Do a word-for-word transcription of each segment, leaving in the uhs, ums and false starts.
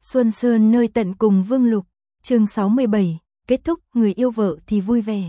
Xuân Sơn nơi tận cùng Vương Lục, chương sáu mươi bảy, kết thúc, người yêu vợ thì vui vẻ.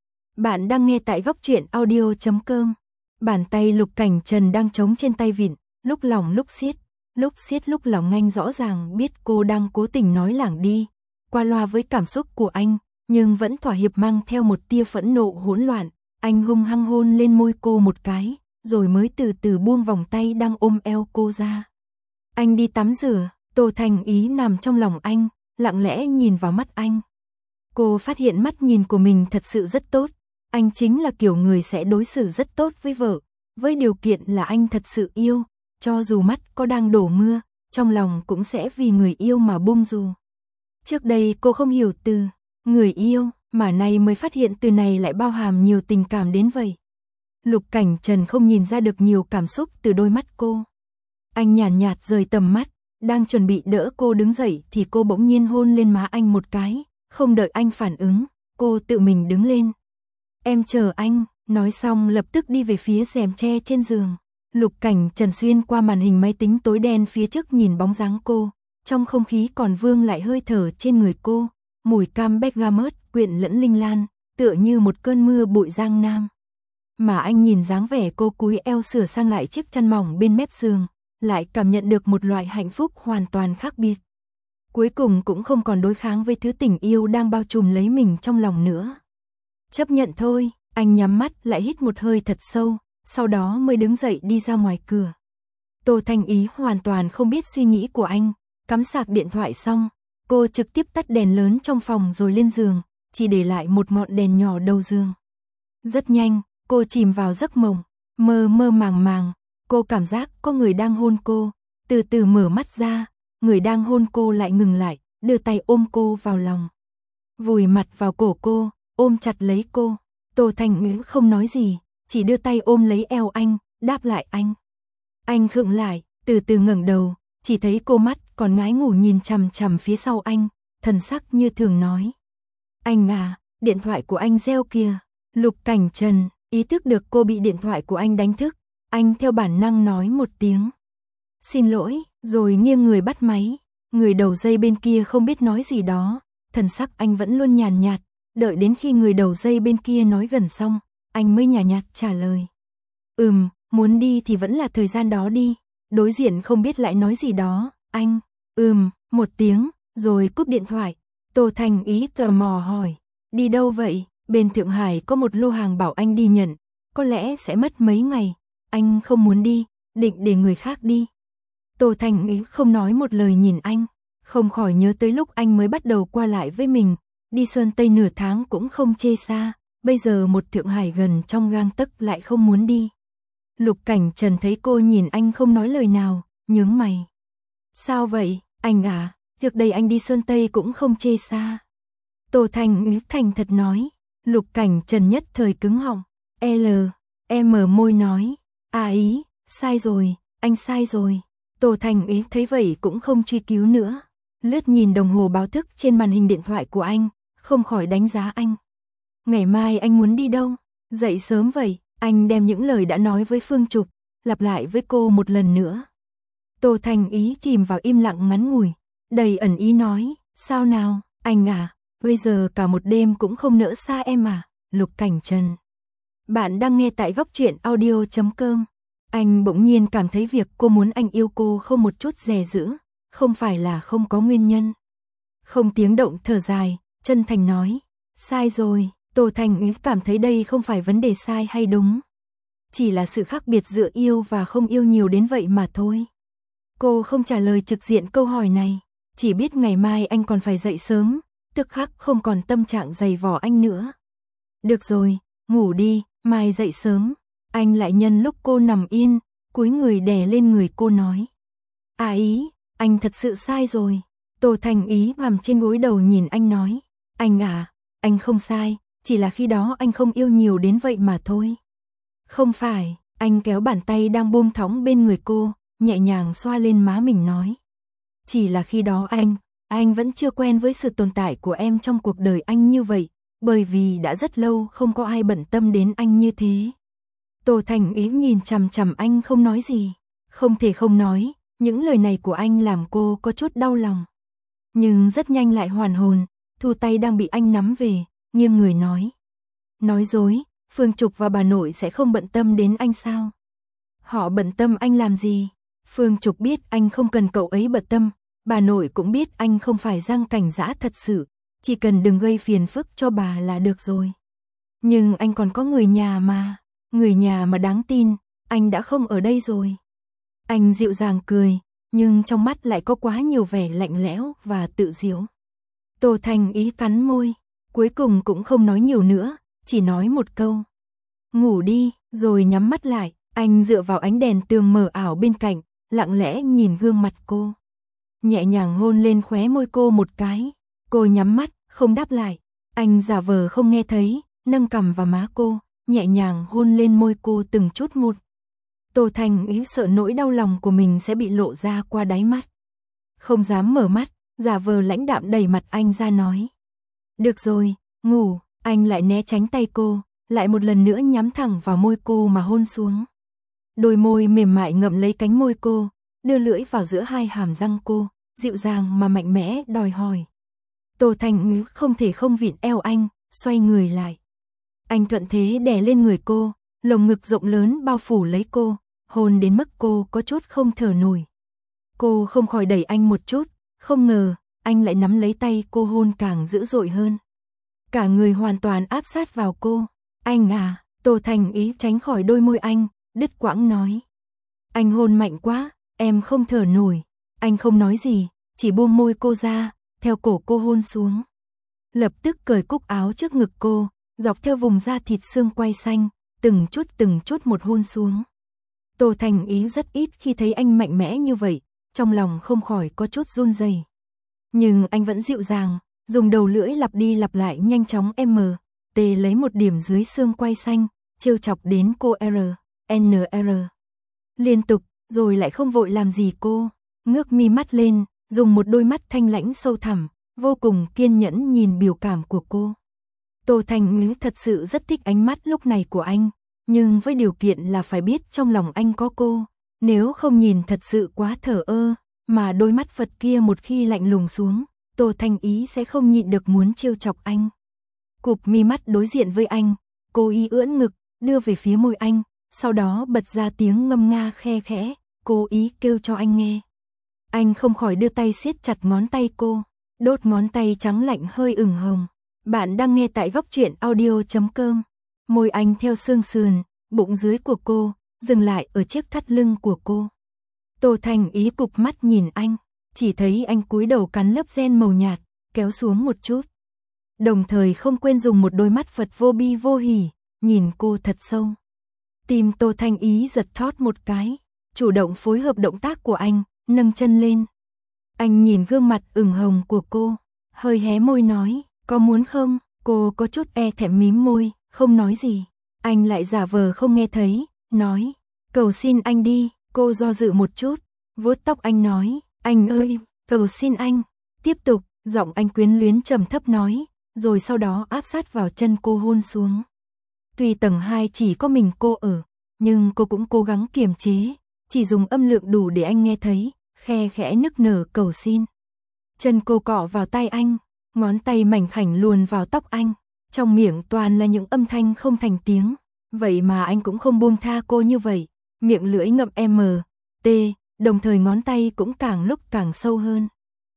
Bạn đang nghe tại góc truyện audio chấm com. Bàn tay Lục Cảnh Trần đang trống trên tay vịn, lúc lỏng lúc siết, lúc siết lúc lỏng. Anh rõ ràng biết cô đang cố tình nói lảng đi, qua loa với cảm xúc của anh, nhưng vẫn thỏa hiệp mang theo một tia phẫn nộ hỗn loạn. Anh hung hăng hôn lên môi cô một cái, rồi mới từ từ buông vòng tay đang ôm eo cô ra. Anh đi tắm rửa, Tô Thành Ý nằm trong lòng anh, lặng lẽ nhìn vào mắt anh. Cô phát hiện mắt nhìn của mình thật sự rất tốt. Anh chính là kiểu người sẽ đối xử rất tốt với vợ, với điều kiện là anh thật sự yêu, cho dù mắt có đang đổ mưa, trong lòng cũng sẽ vì người yêu mà bông dù. Trước đây cô không hiểu từ người yêu, mà nay mới phát hiện từ này lại bao hàm nhiều tình cảm đến vậy. Lục Cảnh Trần không nhìn ra được nhiều cảm xúc từ đôi mắt cô. Anh nhàn nhạt, nhạt rời tầm mắt, đang chuẩn bị đỡ cô đứng dậy thì cô bỗng nhiên hôn lên má anh một cái, không đợi anh phản ứng, cô tự mình đứng lên. Em chờ anh, nói xong lập tức đi về phía rèm tre trên giường. Lục Cảnh Trần xuyên qua màn hình máy tính tối đen phía trước nhìn bóng dáng cô, trong không khí còn vương lại hơi thở trên người cô, mùi cam bergamot quyện lẫn linh lan, tựa như một cơn mưa bụi giang nam. Mà anh nhìn dáng vẻ cô cúi eo sửa sang lại chiếc chăn mỏng bên mép giường, lại cảm nhận được một loại hạnh phúc hoàn toàn khác biệt. Cuối cùng cũng không còn đối kháng với thứ tình yêu đang bao trùm lấy mình trong lòng nữa. Chấp nhận thôi, anh nhắm mắt lại hít một hơi thật sâu, sau đó mới đứng dậy đi ra ngoài cửa. Tô Thành Ý hoàn toàn không biết suy nghĩ của anh, cắm sạc điện thoại xong, cô trực tiếp tắt đèn lớn trong phòng rồi lên giường, chỉ để lại một ngọn đèn nhỏ đầu giường. Rất nhanh, cô chìm vào giấc mộng, mơ mơ màng màng, cô cảm giác có người đang hôn cô, từ từ mở mắt ra, người đang hôn cô lại ngừng lại, đưa tay ôm cô vào lòng. Vùi mặt vào cổ cô, ôm chặt lấy cô. Tô Thành Ý không nói gì, chỉ đưa tay ôm lấy eo anh, đáp lại anh. Anh khựng lại, từ từ ngẩng đầu, chỉ thấy cô mắt còn ngái ngủ nhìn chằm chằm phía sau anh, thần sắc như thường nói. Anh à, điện thoại của anh reo kìa. Lục Cảnh Trần ý thức được cô bị điện thoại của anh đánh thức, anh theo bản năng nói một tiếng. Xin lỗi, rồi nghiêng người bắt máy. Người đầu dây bên kia không biết nói gì đó, thần sắc anh vẫn luôn nhàn nhạt, đợi đến khi người đầu dây bên kia nói gần xong, anh mới nhàn nhạt trả lời. Ừm, muốn đi thì vẫn là thời gian đó đi. Đối diện không biết lại nói gì đó, anh, ừm, một tiếng, rồi cúp điện thoại. Tô Thành Ý tò mò hỏi, đi đâu vậy? Bên Thượng Hải có một lô hàng bảo anh đi nhận, có lẽ sẽ mất mấy ngày. Anh không muốn đi, định để người khác đi. Tô Thành Ý không nói một lời nhìn anh, không khỏi nhớ tới lúc anh mới bắt đầu qua lại với mình, đi Sơn Tây nửa tháng cũng không chê xa, bây giờ một Thượng Hải gần trong gang tấc lại không muốn đi. Lục Cảnh Trần thấy cô nhìn anh không nói lời nào, nhướng mày. Sao vậy, anh à, trước đây anh đi Sơn Tây cũng không chê xa. Tô Thành Ý thành thật nói. Lục Cảnh Trần nhất thời cứng họng, L, em mở môi nói, à Ý, sai rồi, anh sai rồi. Tô Thành Ý thấy vậy cũng không truy cứu nữa, lướt nhìn đồng hồ báo thức trên màn hình điện thoại của anh, không khỏi đánh giá anh. Ngày mai anh muốn đi đâu? Dậy sớm vậy, anh đem những lời đã nói với Phương Trục, lặp lại với cô một lần nữa. Tô Thành Ý chìm vào im lặng ngắn ngủi, đầy ẩn ý nói, sao nào, anh à? Bây giờ cả một đêm cũng không nỡ xa em à, Lục Cảnh Trần. Bạn đang nghe tại góc truyện audio chấm com. Anh bỗng nhiên cảm thấy việc cô muốn anh yêu cô không một chút dè dữ, không phải là không có nguyên nhân. Không tiếng động thở dài, chân thành nói, sai rồi. Tô Thành Ý cảm thấy đây không phải vấn đề sai hay đúng, chỉ là sự khác biệt giữa yêu và không yêu nhiều đến vậy mà thôi. Cô không trả lời trực diện câu hỏi này, chỉ biết ngày mai anh còn phải dậy sớm, tức khắc không còn tâm trạng giày vò anh nữa. Được rồi, ngủ đi, mai dậy sớm. Anh lại nhân lúc cô nằm yên, cúi người đè lên người cô nói. À Ý, anh thật sự sai rồi. Tô Thành Ý nằm trên gối đầu nhìn anh nói. Anh à, anh không sai, chỉ là khi đó anh không yêu nhiều đến vậy mà thôi. Không phải, anh kéo bàn tay đang buông thõng bên người cô, nhẹ nhàng xoa lên má mình nói. Chỉ là khi đó anh... Anh vẫn chưa quen với sự tồn tại của em trong cuộc đời anh như vậy, bởi vì đã rất lâu không có ai bận tâm đến anh như thế. Tô Thành Ý nhìn chằm chằm anh không nói gì, không thể không nói, những lời này của anh làm cô có chút đau lòng. nhưng rất nhanh lại hoàn hồn, thu tay đang bị anh nắm về, nghiêng người nói. Nói dối, Phương Trục và bà nội sẽ không bận tâm đến anh sao? Họ bận tâm anh làm gì? Phương Trục biết anh không cần cậu ấy bận tâm, bà nội cũng biết anh không phải Giang Cảnh Dã thật sự, chỉ cần đừng gây phiền phức cho bà là được rồi. Nhưng anh còn có người nhà mà, người nhà mà đáng tin, anh đã không ở đây rồi. Anh dịu dàng cười, nhưng trong mắt lại có quá nhiều vẻ lạnh lẽo và tự giễu. Tô Thành Ý cắn môi, cuối cùng cũng không nói nhiều nữa, chỉ nói một câu. Ngủ đi, rồi nhắm mắt lại, anh dựa vào ánh đèn tường mờ ảo bên cạnh, lặng lẽ nhìn gương mặt cô. Nhẹ nhàng hôn lên khóe môi cô một cái, cô nhắm mắt, không đáp lại. Anh giả vờ không nghe thấy, nâng cằm vào má cô, nhẹ nhàng hôn lên môi cô từng chút một. Tô Thành Ý sợ nỗi đau lòng của mình sẽ bị lộ ra qua đáy mắt. Không dám mở mắt, giả vờ lãnh đạm đẩy mặt anh ra nói. Được rồi, ngủ, anh lại né tránh tay cô, lại một lần nữa nhắm thẳng vào môi cô mà hôn xuống. Đôi môi mềm mại ngậm lấy cánh môi cô, đưa lưỡi vào giữa hai hàm răng cô, dịu dàng mà mạnh mẽ đòi hỏi. Tô Thành Ý không thể không vịn eo anh, xoay người lại. Anh thuận thế đè lên người cô, lồng ngực rộng lớn bao phủ lấy cô, hôn đến mức cô có chút không thở nổi. Cô không khỏi đẩy anh một chút, không ngờ, anh lại nắm lấy tay cô hôn càng dữ dội hơn. Cả người hoàn toàn áp sát vào cô. Anh à, Tô Thành Ý tránh khỏi đôi môi anh, đứt quãng nói. Anh hôn mạnh quá, em không thở nổi. Anh không nói gì, chỉ buông môi cô ra, theo cổ cô hôn xuống. Lập tức cởi cúc áo trước ngực cô, dọc theo vùng da thịt xương quai xanh, từng chút từng chút một hôn xuống. Tô Thành Ý rất ít khi thấy anh mạnh mẽ như vậy, trong lòng không khỏi có chút run rẩy. Nhưng anh vẫn dịu dàng, dùng đầu lưỡi lặp đi lặp lại nhanh chóng M, T lấy một điểm dưới xương quai xanh, trêu chọc đến cô R, N R. Liên tục, rồi lại không vội làm gì cô, ngước mi mắt lên, dùng một đôi mắt thanh lãnh sâu thẳm, vô cùng kiên nhẫn nhìn biểu cảm của cô. Tô Thành Ý thật sự rất thích ánh mắt lúc này của anh, nhưng với điều kiện là phải biết trong lòng anh có cô, nếu không nhìn thật sự quá thờ ơ, mà đôi mắt Phật kia một khi lạnh lùng xuống, Tô Thành Ý sẽ không nhịn được muốn trêu chọc anh. Cụp mi mắt đối diện với anh, cô ý ưỡn ngực, đưa về phía môi anh, sau đó bật ra tiếng ngâm nga khe khẽ, cố ý kêu cho anh nghe. Anh không khỏi đưa tay siết chặt ngón tay cô, đốt ngón tay trắng lạnh hơi ửng hồng. Bạn đang nghe tại góc truyện audio chấm com. Môi anh theo xương sườn, bụng dưới của cô, dừng lại ở chiếc thắt lưng của cô. Tô Thành Ý cụp mắt nhìn anh, chỉ thấy anh cúi đầu cắn lớp ren màu nhạt, kéo xuống một chút. Đồng thời không quên dùng một đôi mắt Phật vô bi vô hỉ, nhìn cô thật sâu. Tim Tô Thành Ý giật thót một cái, chủ động phối hợp động tác của anh, nâng chân lên. Anh nhìn gương mặt ửng hồng của cô, hơi hé môi nói, có muốn không? Cô có chút e thẹn mím môi, không nói gì. Anh lại giả vờ không nghe thấy, nói, cầu xin anh đi. Cô do dự một chút, vuốt tóc anh nói, anh ơi, cầu xin anh. Tiếp tục, giọng anh quyến luyến trầm thấp nói, rồi sau đó áp sát vào chân cô hôn xuống. Tuy tầng hai chỉ có mình cô ở, nhưng cô cũng cố gắng kiềm chế, chỉ dùng âm lượng đủ để anh nghe thấy, khe khẽ nức nở cầu xin. Chân cô cọ vào tay anh, ngón tay mảnh khảnh luồn vào tóc anh, trong miệng toàn là những âm thanh không thành tiếng, vậy mà anh cũng không buông tha cô như vậy, miệng lưỡi ngậm M, T, đồng thời ngón tay cũng càng lúc càng sâu hơn.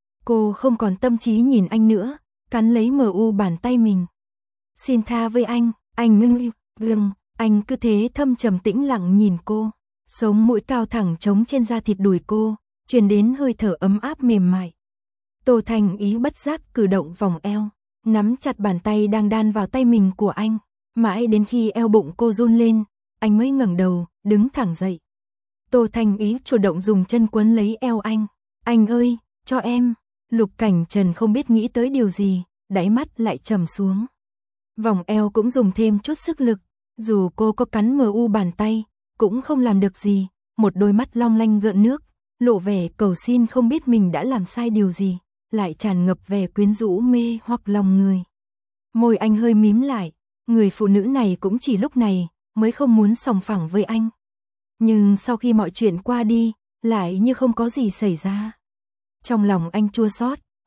Cô không còn tâm trí nhìn anh nữa, cắn lấy mờ u bàn tay mình. Xin tha với anh, anh ngưng gừng, anh cứ thế thâm trầm tĩnh lặng nhìn cô, sống mũi cao thẳng trống trên da thịt đùi cô, truyền đến hơi thở ấm áp mềm mại. Tô Thành Ý bất giác cử động vòng eo, nắm chặt bàn tay đang đan vào tay mình của anh, mãi đến khi eo bụng cô run lên, anh mới ngẩng đầu, đứng thẳng dậy. Tô Thành Ý chủ động dùng chân quấn lấy eo anh. Anh ơi, cho em. Lục Cảnh Trần không biết nghĩ tới điều gì, đáy mắt lại trầm xuống. Vòng eo cũng dùng thêm chút sức lực, dù cô có cắn mờ u bàn tay, cũng không làm được gì, một đôi mắt long lanh gợn nước, lộ vẻ cầu xin không biết mình đã làm sai điều gì, lại tràn ngập vẻ quyến rũ mê hoặc lòng người. Môi anh hơi mím lại, người phụ nữ này cũng chỉ lúc này mới không muốn sòng phẳng với anh. Nhưng sau khi mọi chuyện qua đi, lại như không có gì xảy ra. Trong lòng anh chua xót,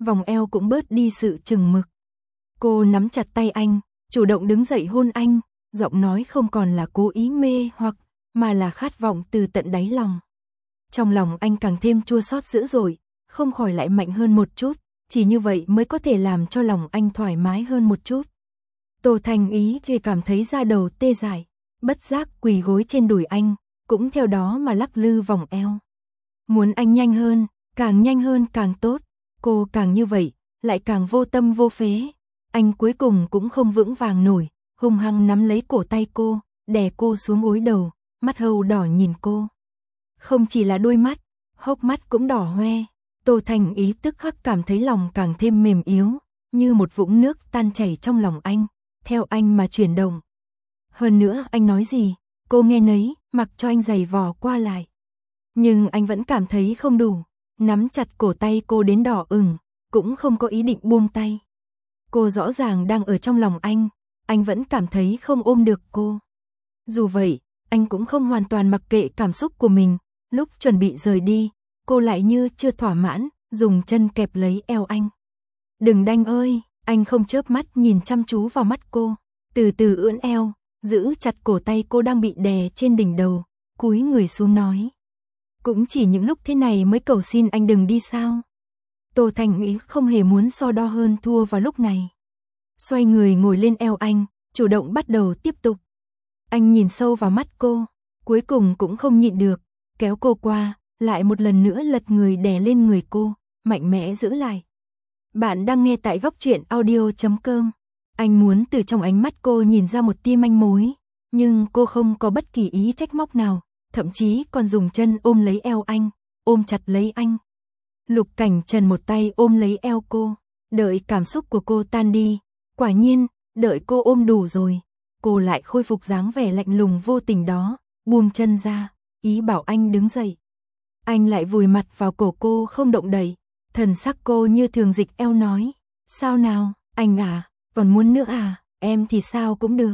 vòng eo cũng bớt đi sự chừng mực. Cô nắm chặt tay anh, chủ động đứng dậy hôn anh, giọng nói không còn là cố ý mê hoặc, mà là khát vọng từ tận đáy lòng. Trong lòng anh càng thêm chua xót dữ dội, không khỏi lại mạnh hơn một chút, chỉ như vậy mới có thể làm cho lòng anh thoải mái hơn một chút. Tô Thành Ý chỉ cảm thấy da đầu tê dại, bất giác quỳ gối trên đùi anh, cũng theo đó mà lắc lư vòng eo. Muốn anh nhanh hơn, càng nhanh hơn càng tốt, cô càng như vậy, lại càng vô tâm vô phế. Anh cuối cùng cũng không vững vàng nổi, hung hăng nắm lấy cổ tay cô, đè cô xuống gối đầu, mắt hầu đỏ nhìn cô. Không chỉ là đôi mắt, hốc mắt cũng đỏ hoe. Tô Thành Ý tức khắc cảm thấy lòng càng thêm mềm yếu, như một vũng nước tan chảy trong lòng anh, theo anh mà chuyển động. Hơn nữa anh nói gì, cô nghe nấy, mặc cho anh giày vò qua lại. Nhưng anh vẫn cảm thấy không đủ, nắm chặt cổ tay cô đến đỏ ửng, cũng không có ý định buông tay. Cô rõ ràng đang ở trong lòng anh, anh vẫn cảm thấy không ôm được cô. Dù vậy, anh cũng không hoàn toàn mặc kệ cảm xúc của mình, lúc chuẩn bị rời đi, cô lại như chưa thỏa mãn, dùng chân kẹp lấy eo anh. Đừng đanh ơi, anh không chớp mắt nhìn chăm chú vào mắt cô, từ từ ưỡn eo, giữ chặt cổ tay cô đang bị đè trên đỉnh đầu, cúi người xuống nói. Cũng chỉ những lúc thế này mới cầu xin anh đừng đi sao. Tô Thành Ý không hề muốn so đo hơn thua vào lúc này. Xoay người ngồi lên eo anh, chủ động bắt đầu tiếp tục. Anh nhìn sâu vào mắt cô, cuối cùng cũng không nhịn được, kéo cô qua, lại một lần nữa lật người đè lên người cô, mạnh mẽ giữ lại. Bạn đang nghe tại góc truyện audio chấm com. Anh muốn từ trong ánh mắt cô nhìn ra một tia manh mối, nhưng cô không có bất kỳ ý trách móc nào, thậm chí còn dùng chân ôm lấy eo anh, ôm chặt lấy anh. Lục Cảnh Trần một tay ôm lấy eo cô, đợi cảm xúc của cô tan đi, quả nhiên, đợi cô ôm đủ rồi, cô lại khôi phục dáng vẻ lạnh lùng vô tình đó, buông chân ra, ý bảo anh đứng dậy. Anh lại vùi mặt vào cổ cô không động đậy, thần sắc cô như thường dịch eo nói, sao nào, anh à, còn muốn nữa à, em thì sao cũng được.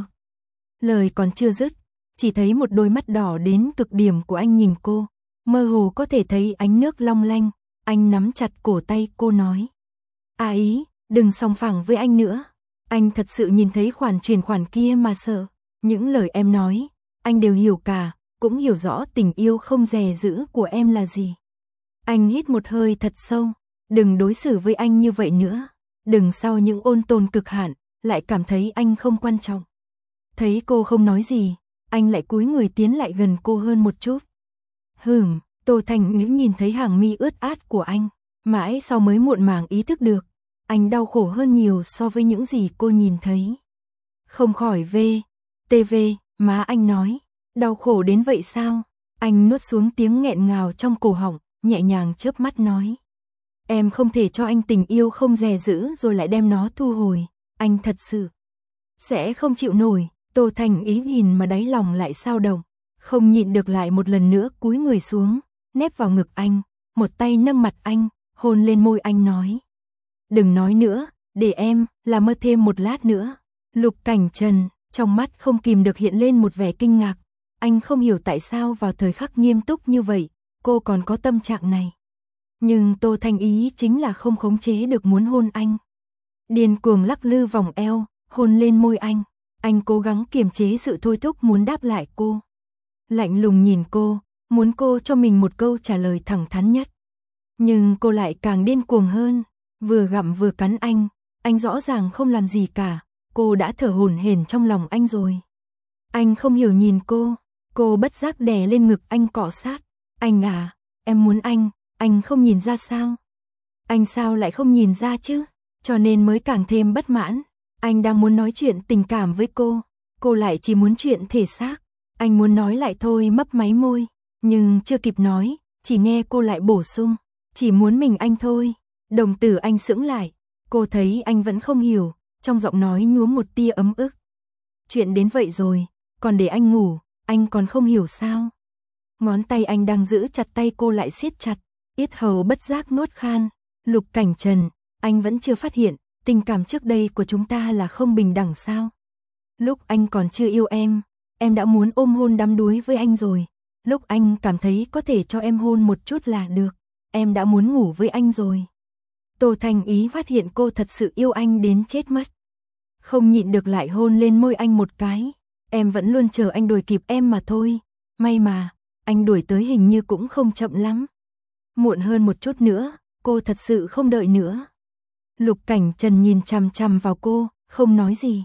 Lời còn chưa dứt, chỉ thấy một đôi mắt đỏ đến cực điểm của anh nhìn cô, mơ hồ có thể thấy ánh nước long lanh, anh nắm chặt cổ tay cô nói. À Ý, đừng sòng phẳng với anh nữa, anh thật sự nhìn thấy khoản chuyển khoản kia mà sợ, những lời em nói, anh đều hiểu cả, cũng hiểu rõ tình yêu không dè dữ của em là gì. Anh hít một hơi thật sâu, đừng đối xử với anh như vậy nữa, đừng sau những ôn tồn cực hạn, lại cảm thấy anh không quan trọng. Thấy cô không nói gì, anh lại cúi người tiến lại gần cô hơn một chút. Hừm, Tô Thành Ý nhìn thấy hàng mi ướt át của anh, mãi sau mới muộn màng ý thức được, anh đau khổ hơn nhiều so với những gì cô nhìn thấy. Không khỏi về, tê vê, má anh nói, đau khổ đến vậy sao? Anh nuốt xuống tiếng nghẹn ngào trong cổ họng, nhẹ nhàng chớp mắt nói. Em không thể cho anh tình yêu không dè dữ rồi lại đem nó thu hồi, anh thật sự sẽ không chịu nổi. Tô Thành Ý nhìn mà đáy lòng lại sao động, không nhịn được lại một lần nữa cúi người xuống, nép vào ngực anh, một tay nâng mặt anh, hôn lên môi anh nói. Đừng nói nữa, để em là mơ thêm một lát nữa. Lục Cảnh Trần, trong mắt không kìm được hiện lên một vẻ kinh ngạc, anh không hiểu tại sao vào thời khắc nghiêm túc như vậy, cô còn có tâm trạng này. Nhưng Tô Thành Ý chính là không khống chế được muốn hôn anh. Điên cuồng lắc lư vòng eo, hôn lên môi anh. Anh cố gắng kiềm chế sự thôi thúc muốn đáp lại cô. Lạnh lùng nhìn cô, muốn cô cho mình một câu trả lời thẳng thắn nhất. Nhưng cô lại càng điên cuồng hơn, vừa gặm vừa cắn anh, anh rõ ràng không làm gì cả, cô đã thở hổn hển trong lòng anh rồi. Anh không hiểu nhìn cô, cô bất giác đè lên ngực anh cọ sát. Anh à, em muốn anh, anh không nhìn ra sao? Anh sao lại không nhìn ra chứ? Cho nên mới càng thêm bất mãn. Anh đang muốn nói chuyện tình cảm với cô, cô lại chỉ muốn chuyện thể xác. Anh muốn nói lại thôi mấp máy môi, nhưng chưa kịp nói, chỉ nghe cô lại bổ sung, chỉ muốn mình anh thôi. Đồng tử anh sững lại, cô thấy anh vẫn không hiểu, trong giọng nói nhuốm một tia ấm ức. Chuyện đến vậy rồi, còn để anh ngủ, anh còn không hiểu sao? Ngón tay anh đang giữ chặt tay cô lại siết chặt, yết hầu bất giác nuốt khan. Lục Cảnh Trần, anh vẫn chưa phát hiện, tình cảm trước đây của chúng ta là không bình đẳng sao? Lúc anh còn chưa yêu em, em đã muốn ôm hôn đắm đuối với anh rồi. Lúc anh cảm thấy có thể cho em hôn một chút là được, em đã muốn ngủ với anh rồi. Tô Thanh Ý phát hiện cô thật sự yêu anh đến chết mất. Không nhịn được lại hôn lên môi anh một cái. Em vẫn luôn chờ anh đuổi kịp em mà thôi. May mà, anh đuổi tới hình như cũng không chậm lắm. Muộn hơn một chút nữa, cô thật sự không đợi nữa. Lục Cảnh Trần nhìn chằm chằm vào cô, không nói gì.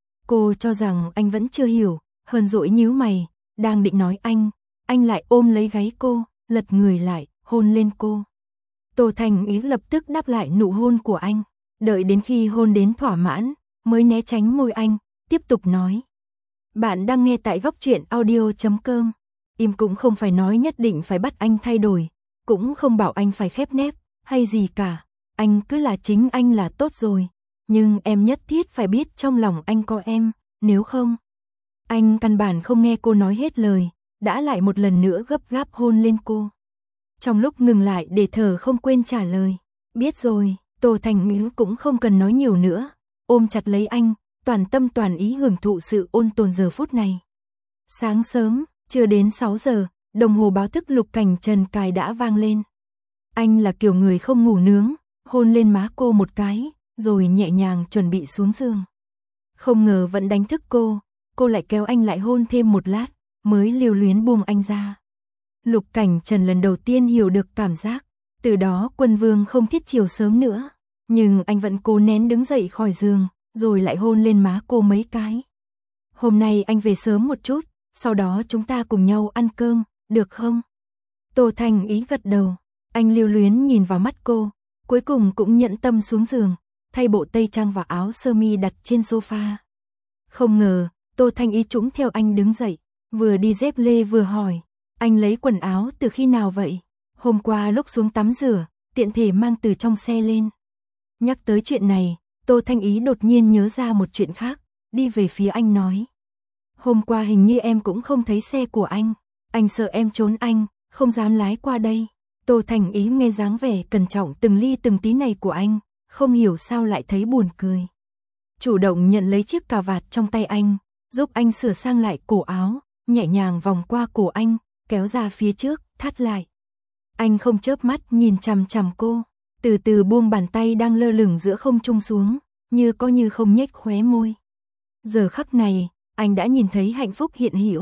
Cô cho rằng anh vẫn chưa hiểu, hờn dỗi nhíu mày, đang định nói anh, anh lại ôm lấy gáy cô, lật người lại, hôn lên cô. Tô Thanh Ý lập tức đáp lại nụ hôn của anh, đợi đến khi hôn đến thỏa mãn, mới né tránh môi anh, tiếp tục nói. Bạn đang nghe tại góc truyện audio chấm com. Im cũng không phải nói nhất định phải bắt anh thay đổi, cũng không bảo anh phải khép nép, hay gì cả. Anh cứ là chính anh là tốt rồi. Nhưng em nhất thiết phải biết trong lòng anh có em, nếu không. Anh căn bản không nghe cô nói hết lời, đã lại một lần nữa gấp gáp hôn lên cô. Trong lúc ngừng lại để thở không quên trả lời. Biết rồi, Tô Thanh Ý cũng không cần nói nhiều nữa. Ôm chặt lấy anh, toàn tâm toàn ý hưởng thụ sự ôn tồn giờ phút này. Sáng sớm, chưa đến sáu giờ, đồng hồ báo thức Lục Cảnh Trần cài đã vang lên. Anh là kiểu người không ngủ nướng, hôn lên má cô một cái, rồi nhẹ nhàng chuẩn bị xuống giường. Không ngờ vẫn đánh thức cô, cô lại kéo anh lại hôn thêm một lát, mới lưu luyến buông anh ra. Lục Cảnh Trần lần đầu tiên hiểu được cảm giác, từ đó Quân Vương không thiết chiều sớm nữa, nhưng anh vẫn cố nén đứng dậy khỏi giường, rồi lại hôn lên má cô mấy cái. Hôm nay anh về sớm một chút, sau đó chúng ta cùng nhau ăn cơm, được không? Tô Thanh Ý gật đầu, anh lưu luyến nhìn vào mắt cô, cuối cùng cũng nhẫn tâm xuống giường, thay bộ tây trang và áo sơ mi đặt trên sofa. Không ngờ, Tô Thanh Ý trũng theo anh đứng dậy, vừa đi dép lê vừa hỏi, anh lấy quần áo từ khi nào vậy? Hôm qua lúc xuống tắm rửa, tiện thể mang từ trong xe lên. Nhắc tới chuyện này, Tô Thanh Ý đột nhiên nhớ ra một chuyện khác, đi về phía anh nói. Hôm qua hình như em cũng không thấy xe của anh, anh sợ em trốn anh, không dám lái qua đây. Tô Thanh Ý nghe dáng vẻ cẩn trọng từng ly từng tí này của anh, không hiểu sao lại thấy buồn cười. Chủ động nhận lấy chiếc cà vạt trong tay anh, giúp anh sửa sang lại cổ áo, nhẹ nhàng vòng qua cổ anh, kéo ra phía trước, thắt lại. Anh không chớp mắt nhìn chằm chằm cô, từ từ buông bàn tay đang lơ lửng giữa không trung xuống, như có như không nhếch khóe môi. Giờ khắc này, anh đã nhìn thấy hạnh phúc hiện hữu.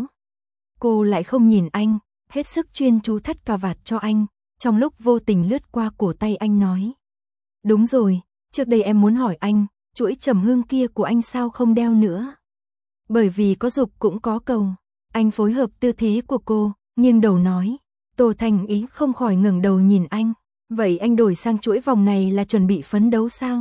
Cô lại không nhìn anh, hết sức chuyên chú thắt cà vạt cho anh, trong lúc vô tình lướt qua cổ tay anh nói. Đúng rồi, trước đây em muốn hỏi anh, chuỗi trầm hương kia của anh sao không đeo nữa? Bởi vì có dục cũng có cầu. Anh phối hợp tư thế của cô, nghiêng đầu nói. Tô Thanh Ý không khỏi ngẩng đầu nhìn anh. Vậy anh đổi sang chuỗi vòng này là chuẩn bị phấn đấu sao?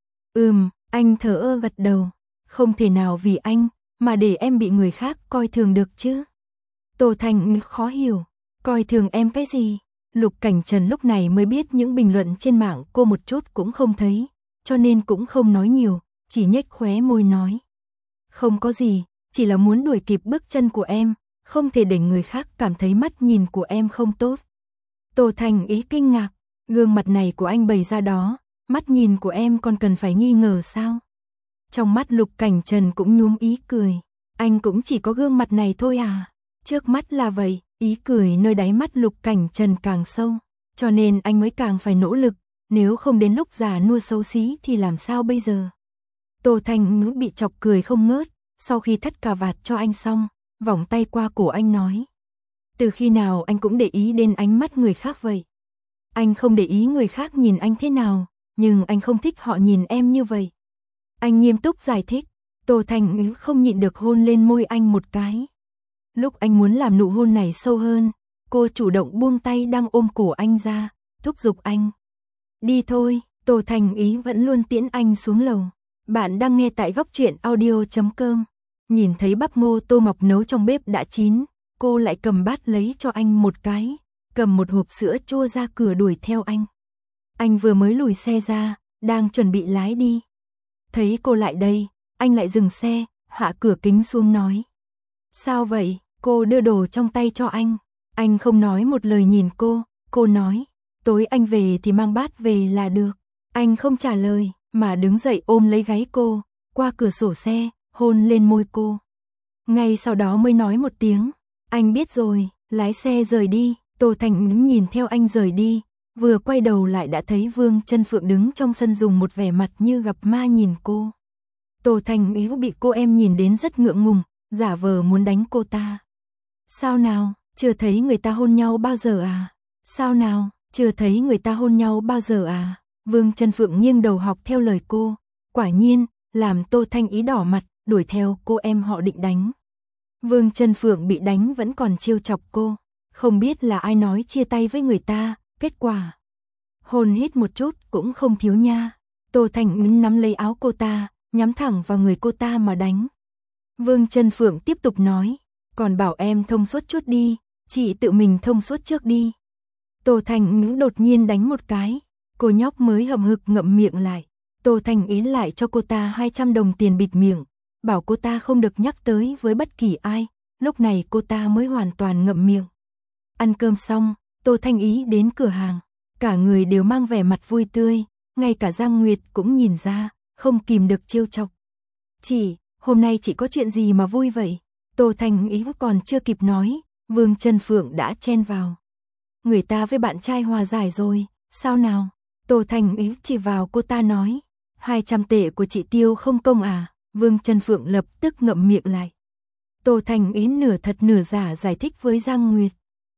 Ừm, anh thở ơ gật đầu. Không thể nào vì anh, mà để em bị người khác coi thường được chứ. Tô Thanh Ý khó hiểu. Coi thường em cái gì? Lục Cảnh Trần lúc này mới biết những bình luận trên mạng cô một chút cũng không thấy, cho nên cũng không nói nhiều, chỉ nhếch khóe môi nói. Không có gì, chỉ là muốn đuổi kịp bước chân của em, không thể để người khác cảm thấy mắt nhìn của em không tốt. Tô Thanh Ý kinh ngạc, gương mặt này của anh bày ra đó, mắt nhìn của em còn cần phải nghi ngờ sao? Trong mắt Lục Cảnh Trần cũng nhuốm ý cười, anh cũng chỉ có gương mặt này thôi à? Trước mắt là vậy, ý cười nơi đáy mắt Lục Cảnh Trần càng sâu, cho nên anh mới càng phải nỗ lực, nếu không đến lúc già nua xấu xí thì làm sao bây giờ? Tô Thanh Ngữ bị chọc cười không ngớt, sau khi thắt cà vạt cho anh xong, vòng tay qua cổ anh nói. Từ khi nào anh cũng để ý đến ánh mắt người khác vậy? Anh không để ý người khác nhìn anh thế nào, nhưng anh không thích họ nhìn em như vậy. Anh nghiêm túc giải thích, Tô Thanh Ngữ không nhịn được hôn lên môi anh một cái. Lúc anh muốn làm nụ hôn này sâu hơn, cô chủ động buông tay đang ôm cổ anh ra, thúc giục anh. Đi thôi, Tô Thanh Ý vẫn luôn tiễn anh xuống lầu. Bạn đang nghe tại góc truyện audio chấm com. Nhìn thấy bắp ngô tô mọc nấu trong bếp đã chín, cô lại cầm bát lấy cho anh một cái, cầm một hộp sữa chua ra cửa đuổi theo anh. Anh vừa mới lùi xe ra, đang chuẩn bị lái đi. Thấy cô lại đây, anh lại dừng xe, hạ cửa kính xuống nói. Sao vậy? Cô đưa đồ trong tay cho anh. Anh không nói một lời nhìn cô, cô nói. Tối anh về thì mang bát về là được. Anh không trả lời, mà đứng dậy ôm lấy gáy cô, qua cửa sổ xe, hôn lên môi cô. Ngay sau đó mới nói một tiếng. Anh biết rồi, lái xe rời đi. Tô Thanh Ngữ nhìn theo anh rời đi, vừa quay đầu lại đã thấy Vương Chân Phượng đứng trong sân dùng một vẻ mặt như gặp ma nhìn cô. Tô Thanh Ý bị cô em nhìn đến rất ngượng ngùng, giả vờ muốn đánh cô ta. Sao nào, chưa thấy người ta hôn nhau bao giờ à? Sao nào, chưa thấy người ta hôn nhau bao giờ à? Vương Chân Phượng nghiêng đầu học theo lời cô, quả nhiên, làm Tô Thanh Ý đỏ mặt, đuổi theo cô em họ định đánh. Vương Chân Phượng bị đánh vẫn còn trêu chọc cô, không biết là ai nói chia tay với người ta, kết quả hôn hít một chút cũng không thiếu nha. Tô Thanh Ý nắm lấy áo cô ta, nhắm thẳng vào người cô ta mà đánh. Vương Chân Phượng tiếp tục nói, còn bảo em thông suốt chút đi, chị tự mình thông suốt trước đi. Tô Thanh Ý đột nhiên đánh một cái, cô nhóc mới hậm hực ngậm miệng lại. Tô Thanh Ý lại cho cô ta hai trăm đồng tiền bịt miệng, bảo cô ta không được nhắc tới với bất kỳ ai, lúc này cô ta mới hoàn toàn ngậm miệng. Ăn cơm xong, Tô Thanh Ý đến cửa hàng, cả người đều mang vẻ mặt vui tươi, ngay cả Giang Nguyệt cũng nhìn ra, không kìm được trêu chọc. Chị, hôm nay chị có chuyện gì mà vui vậy? Tô Thanh Ý còn chưa kịp nói, Vương Chân Phượng đã chen vào. Người ta với bạn trai hòa giải rồi, sao nào? Tô Thanh Ý chỉ vào cô ta nói, hai trăm tệ của chị tiêu không công à? Vương Chân Phượng lập tức ngậm miệng lại. Tô Thanh Ý nửa thật nửa giả giải thích với Giang Nguyệt.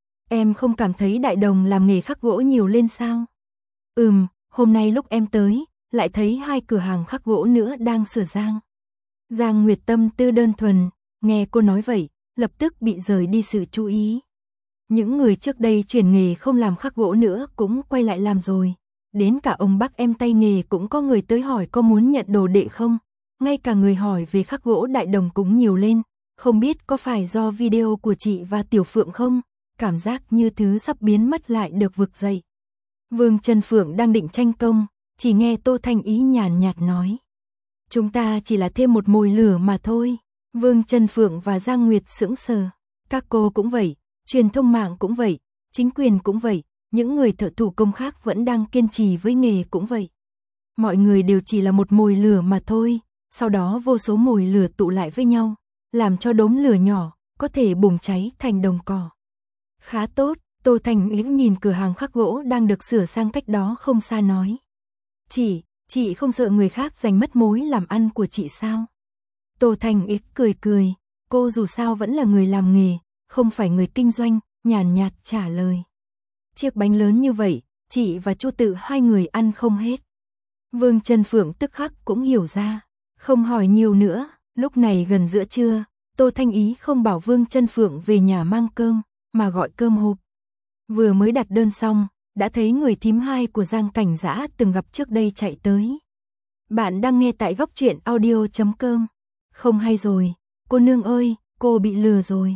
Em không cảm thấy Đại Đồng làm nghề khắc gỗ nhiều lên sao? Ừm, hôm nay lúc em tới, lại thấy hai cửa hàng khắc gỗ nữa đang sửa sang. Giang Nguyệt tâm tư đơn thuần, nghe cô nói vậy, lập tức bị rời đi sự chú ý. Những người trước đây chuyển nghề không làm khắc gỗ nữa cũng quay lại làm rồi. Đến cả ông bác em tay nghề cũng có người tới hỏi có muốn nhận đồ đệ không. Ngay cả người hỏi về khắc gỗ Đại Đồng cũng nhiều lên. Không biết có phải do video của chị và Tiểu Phượng không? Cảm giác như thứ sắp biến mất lại được vực dậy. Vương Chân Phượng đang định tranh công, chỉ nghe Tô Thanh Ý nhàn nhạt nói. Chúng ta chỉ là thêm một mồi lửa mà thôi. Vương Chân Phượng và Giang Nguyệt sững sờ. Các cô cũng vậy, truyền thông mạng cũng vậy, chính quyền cũng vậy, những người thợ thủ công khác vẫn đang kiên trì với nghề cũng vậy. Mọi người đều chỉ là một mồi lửa mà thôi, sau đó vô số mồi lửa tụ lại với nhau, làm cho đốm lửa nhỏ có thể bùng cháy thành đồng cỏ. Khá tốt, Tô Thanh Ý nhìn cửa hàng khắc gỗ đang được sửa sang cách đó không xa nói. Chị, chị không sợ người khác giành mất mối làm ăn của chị sao? Tô Thanh Ý cười cười, cô dù sao vẫn là người làm nghề, không phải người kinh doanh, nhàn nhạt trả lời. Chiếc bánh lớn như vậy, chị và Chu Tự hai người ăn không hết. Vương Chân Phượng tức khắc cũng hiểu ra, không hỏi nhiều nữa. Lúc này gần giữa trưa, Tô Thanh Ý không bảo Vương Chân Phượng về nhà mang cơm, mà gọi cơm hộp. Vừa mới đặt đơn xong, đã thấy người thím hai của Giang Cảnh Dã từng gặp trước đây chạy tới. Bạn đang nghe tại góc truyện audio chấm com. Không hay rồi, cô nương ơi, cô bị lừa rồi.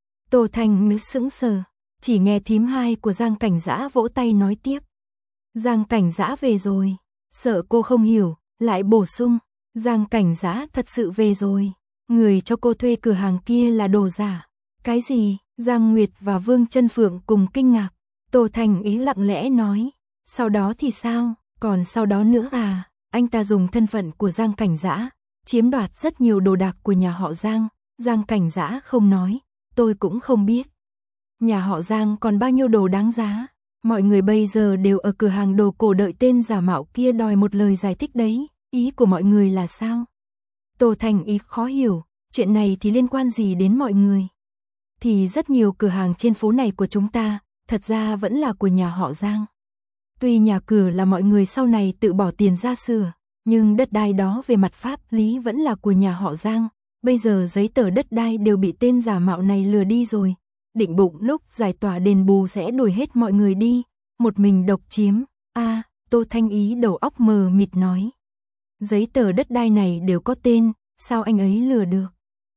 Tô Thanh Ý sững sờ, chỉ nghe thím hai của Giang Cảnh Dã vỗ tay nói tiếp. Giang Cảnh Dã về rồi, sợ cô không hiểu, lại bổ sung. Giang Cảnh Dã thật sự về rồi, người cho cô thuê cửa hàng kia là đồ giả. Cái gì? Giang Nguyệt và Vương Chân Phượng cùng kinh ngạc. Tô Thanh Ý lặng lẽ nói, sau đó thì sao? Còn sau đó nữa à? Anh ta dùng thân phận của Giang Cảnh Dã, chiếm đoạt rất nhiều đồ đạc của nhà họ Giang. Giang Cảnh Dã không nói, tôi cũng không biết. Nhà họ Giang còn bao nhiêu đồ đáng giá? Mọi người bây giờ đều ở cửa hàng đồ cổ đợi tên giả mạo kia đòi một lời giải thích đấy. Ý của mọi người là sao? Tô Thanh Ý khó hiểu, chuyện này thì liên quan gì đến mọi người? Thì rất nhiều cửa hàng trên phố này của chúng ta, thật ra vẫn là của nhà họ Giang. Tuy nhà cửa là mọi người sau này tự bỏ tiền ra sửa, nhưng đất đai đó về mặt pháp lý vẫn là của nhà họ Giang. Bây giờ giấy tờ đất đai đều bị tên giả mạo này lừa đi rồi. Định bụng lúc giải tỏa đền bù sẽ đuổi hết mọi người đi, một mình độc chiếm. A, à, Tô Thanh Ý đầu óc mờ mịt nói. Giấy tờ đất đai này đều có tên, sao anh ấy lừa được?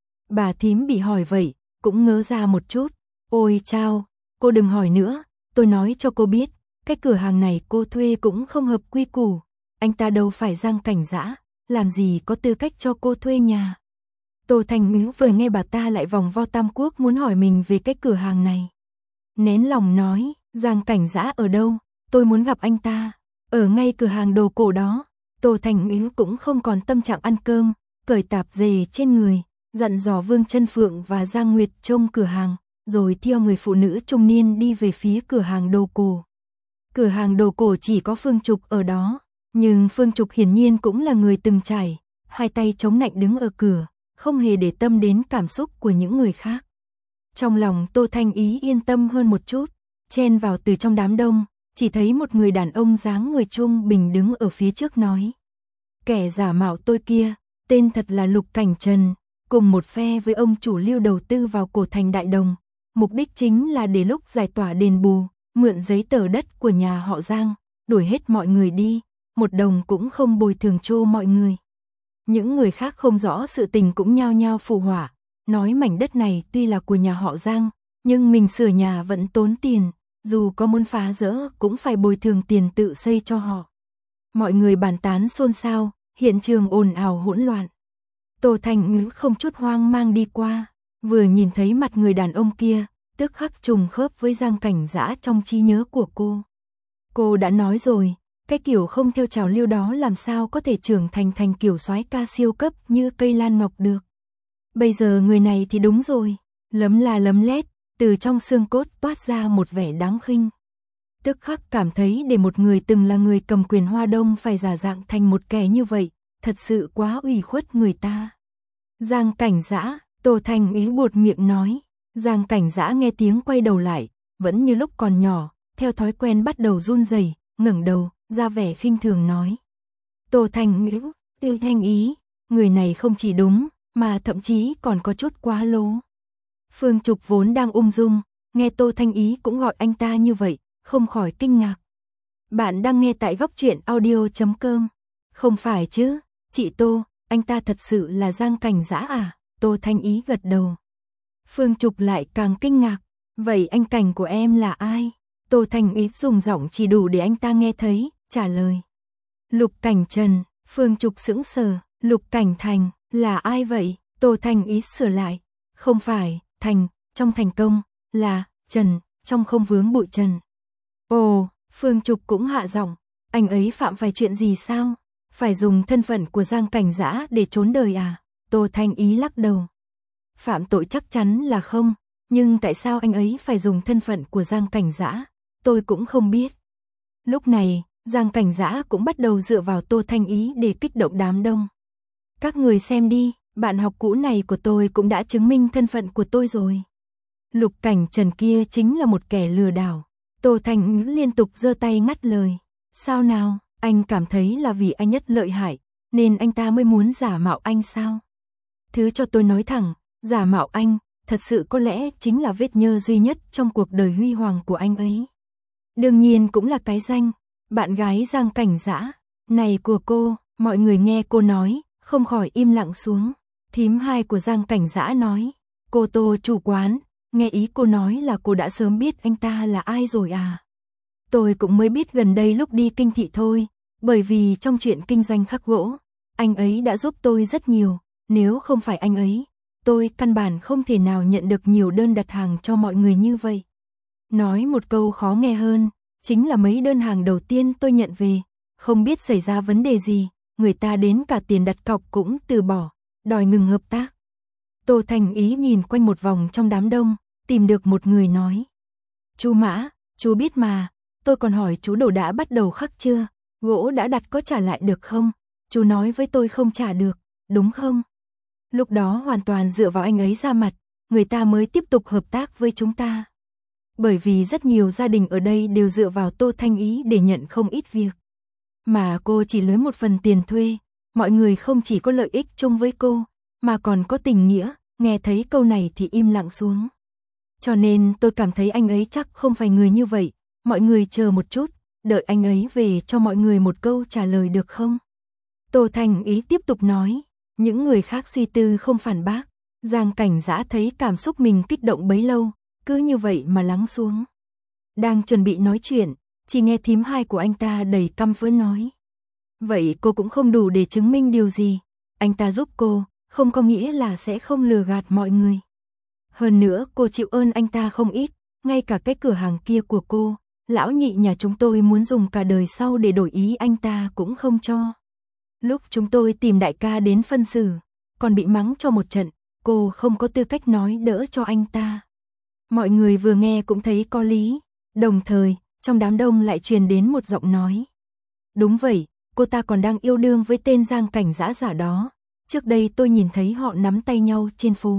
Bà thím bị hỏi vậy, cũng ngớ ra một chút. Ôi chao, cô đừng hỏi nữa, tôi nói cho cô biết, cái cửa hàng này cô thuê cũng không hợp quy củ. Anh ta đâu phải Giang Cảnh Dã, làm gì có tư cách cho cô thuê nhà. Tô Thanh Ý vừa nghe bà ta lại vòng vo Tam Quốc muốn hỏi mình về cái cửa hàng này. Nén lòng nói, Giang Cảnh Dã ở đâu, tôi muốn gặp anh ta. Ở ngay cửa hàng đồ cổ đó. Tô Thanh Ý cũng không còn tâm trạng ăn cơm, cởi tạp dề trên người, dặn dò Vương Chân Phượng và Giang Nguyệt trông cửa hàng, rồi theo người phụ nữ trung niên đi về phía cửa hàng đồ cổ. Cửa hàng đồ cổ chỉ có Phương Trục ở đó, nhưng Phương Trục hiển nhiên cũng là người từng trải, hai tay chống nạnh đứng ở cửa, không hề để tâm đến cảm xúc của những người khác. Trong lòng Tô Thanh Ý yên tâm hơn một chút, chen vào từ trong đám đông, chỉ thấy một người đàn ông dáng người trung bình đứng ở phía trước nói. Kẻ giả mạo tôi kia, tên thật là Lục Cảnh Trần, cùng một phe với ông chủ Lưu đầu tư vào cổ thành Đại Đồng. Mục đích chính là để lúc giải tỏa đền bù, mượn giấy tờ đất của nhà họ Giang, đuổi hết mọi người đi, một đồng cũng không bồi thường cho mọi người. Những người khác không rõ sự tình cũng nhao nhao phụ họa, nói mảnh đất này tuy là của nhà họ Giang, nhưng mình sửa nhà vẫn tốn tiền, dù có muốn phá rỡ cũng phải bồi thường tiền tự xây cho họ. Mọi người bàn tán xôn xao, hiện trường ồn ào hỗn loạn. Tô Thanh Ngữ không chút hoang mang đi qua, vừa nhìn thấy mặt người đàn ông kia, tức khắc trùng khớp với Giang Cảnh Dã trong trí nhớ của cô. Cô đã nói rồi, cái kiểu không theo trào lưu đó làm sao có thể trưởng thành thành kiểu soái ca siêu cấp như cây lan ngọc được. Bây giờ người này thì đúng rồi, lấm la lấm lét, từ trong xương cốt toát ra một vẻ đáng khinh. Tức khắc cảm thấy để một người từng là người cầm quyền Hoa Đông phải giả dạng thành một kẻ như vậy, thật sự quá ủy khuất người ta. Giang Cảnh Dã, Tô Thanh Ý buột miệng nói. Giang Cảnh Dã nghe tiếng quay đầu lại, vẫn như lúc còn nhỏ, theo thói quen bắt đầu run rẩy, ngẩng đầu, ra vẻ khinh thường nói. Tô Thanh Ý, Tiêu Thanh Ý, người này không chỉ đúng, mà thậm chí còn có chút quá lố. Phương Trục vốn đang ung dung, nghe Tô Thanh Ý cũng gọi anh ta như vậy, không khỏi kinh ngạc. Bạn đang nghe tại góc truyện audio chấm com. Không phải chứ, chị Tô, anh ta thật sự là Giang Cảnh Dã à? Tô Thanh Ý gật đầu. Phương Trục lại càng kinh ngạc, vậy anh Cảnh của em là ai? Tô Thanh Ý dùng giọng chỉ đủ để anh ta nghe thấy, trả lời. Lục Cảnh Trần. Phương Trục sững sờ, Lục Cảnh Thành, là ai vậy? Tô Thanh Ý sửa lại, không phải, Thành, trong thành công, là, Trần, trong không vướng bụi trần. Ồ, Phương Trục cũng hạ giọng, anh ấy phạm phải chuyện gì sao? Phải dùng thân phận của Giang Cảnh Dã để trốn đời à? Tô Thanh Ý lắc đầu. Phạm tội chắc chắn là không, nhưng tại sao anh ấy phải dùng thân phận của Giang Cảnh Dã, tôi cũng không biết. Lúc này, Giang Cảnh Dã cũng bắt đầu dựa vào Tô Thanh Ý để kích động đám đông. Các người xem đi, bạn học cũ này của tôi cũng đã chứng minh thân phận của tôi rồi. Lục Cảnh Trần kia chính là một kẻ lừa đảo. Tô Thanh Ý liên tục giơ tay ngắt lời. Sao nào, anh cảm thấy là vì anh nhất lợi hại, nên anh ta mới muốn giả mạo anh sao? Thứ cho tôi nói thẳng, giả mạo anh, thật sự có lẽ chính là vết nhơ duy nhất trong cuộc đời huy hoàng của anh ấy. Đương nhiên cũng là cái danh, bạn gái Giang Cảnh Dã, này của cô, mọi người nghe cô nói, không khỏi im lặng xuống. Thím hai của Giang Cảnh Dã nói, cô Tô chủ quán, nghe ý cô nói là cô đã sớm biết anh ta là ai rồi à? Tôi cũng mới biết gần đây lúc đi kinh thị thôi, bởi vì trong chuyện kinh doanh khắc gỗ, anh ấy đã giúp tôi rất nhiều, nếu không phải anh ấy, tôi căn bản không thể nào nhận được nhiều đơn đặt hàng cho mọi người như vậy. Nói một câu khó nghe hơn, chính là mấy đơn hàng đầu tiên tôi nhận về, không biết xảy ra vấn đề gì, người ta đến cả tiền đặt cọc cũng từ bỏ, đòi ngừng hợp tác. Tô Thanh Ý nhìn quanh một vòng trong đám đông, tìm được một người nói. Chú Mã, chú biết mà, tôi còn hỏi chú đồ đã bắt đầu khắc chưa, gỗ đã đặt có trả lại được không? Chú nói với tôi không trả được, đúng không? Lúc đó hoàn toàn dựa vào anh ấy ra mặt, người ta mới tiếp tục hợp tác với chúng ta. Bởi vì rất nhiều gia đình ở đây đều dựa vào Tô Thanh Ý để nhận không ít việc. Mà cô chỉ lấy một phần tiền thuê, mọi người không chỉ có lợi ích chung với cô, mà còn có tình nghĩa, nghe thấy câu này thì im lặng xuống. Cho nên tôi cảm thấy anh ấy chắc không phải người như vậy, mọi người chờ một chút, đợi anh ấy về cho mọi người một câu trả lời được không? Tô Thanh Ý tiếp tục nói, những người khác suy tư không phản bác, Giang Cảnh Dã thấy cảm xúc mình kích động bấy lâu, cứ như vậy mà lắng xuống. Đang chuẩn bị nói chuyện, chỉ nghe thím hai của anh ta đầy căm phẫn nói. Vậy cô cũng không đủ để chứng minh điều gì, anh ta giúp cô, không có nghĩa là sẽ không lừa gạt mọi người. Hơn nữa cô chịu ơn anh ta không ít, ngay cả cái cửa hàng kia của cô, lão nhị nhà chúng tôi muốn dùng cả đời sau để đổi ý anh ta cũng không cho. Lúc chúng tôi tìm đại ca đến phân xử, còn bị mắng cho một trận, cô không có tư cách nói đỡ cho anh ta. Mọi người vừa nghe cũng thấy có lý, đồng thời, trong đám đông lại truyền đến một giọng nói. Đúng vậy, cô ta còn đang yêu đương với tên Giang Cảnh Dã giả đó. Trước đây tôi nhìn thấy họ nắm tay nhau trên phố.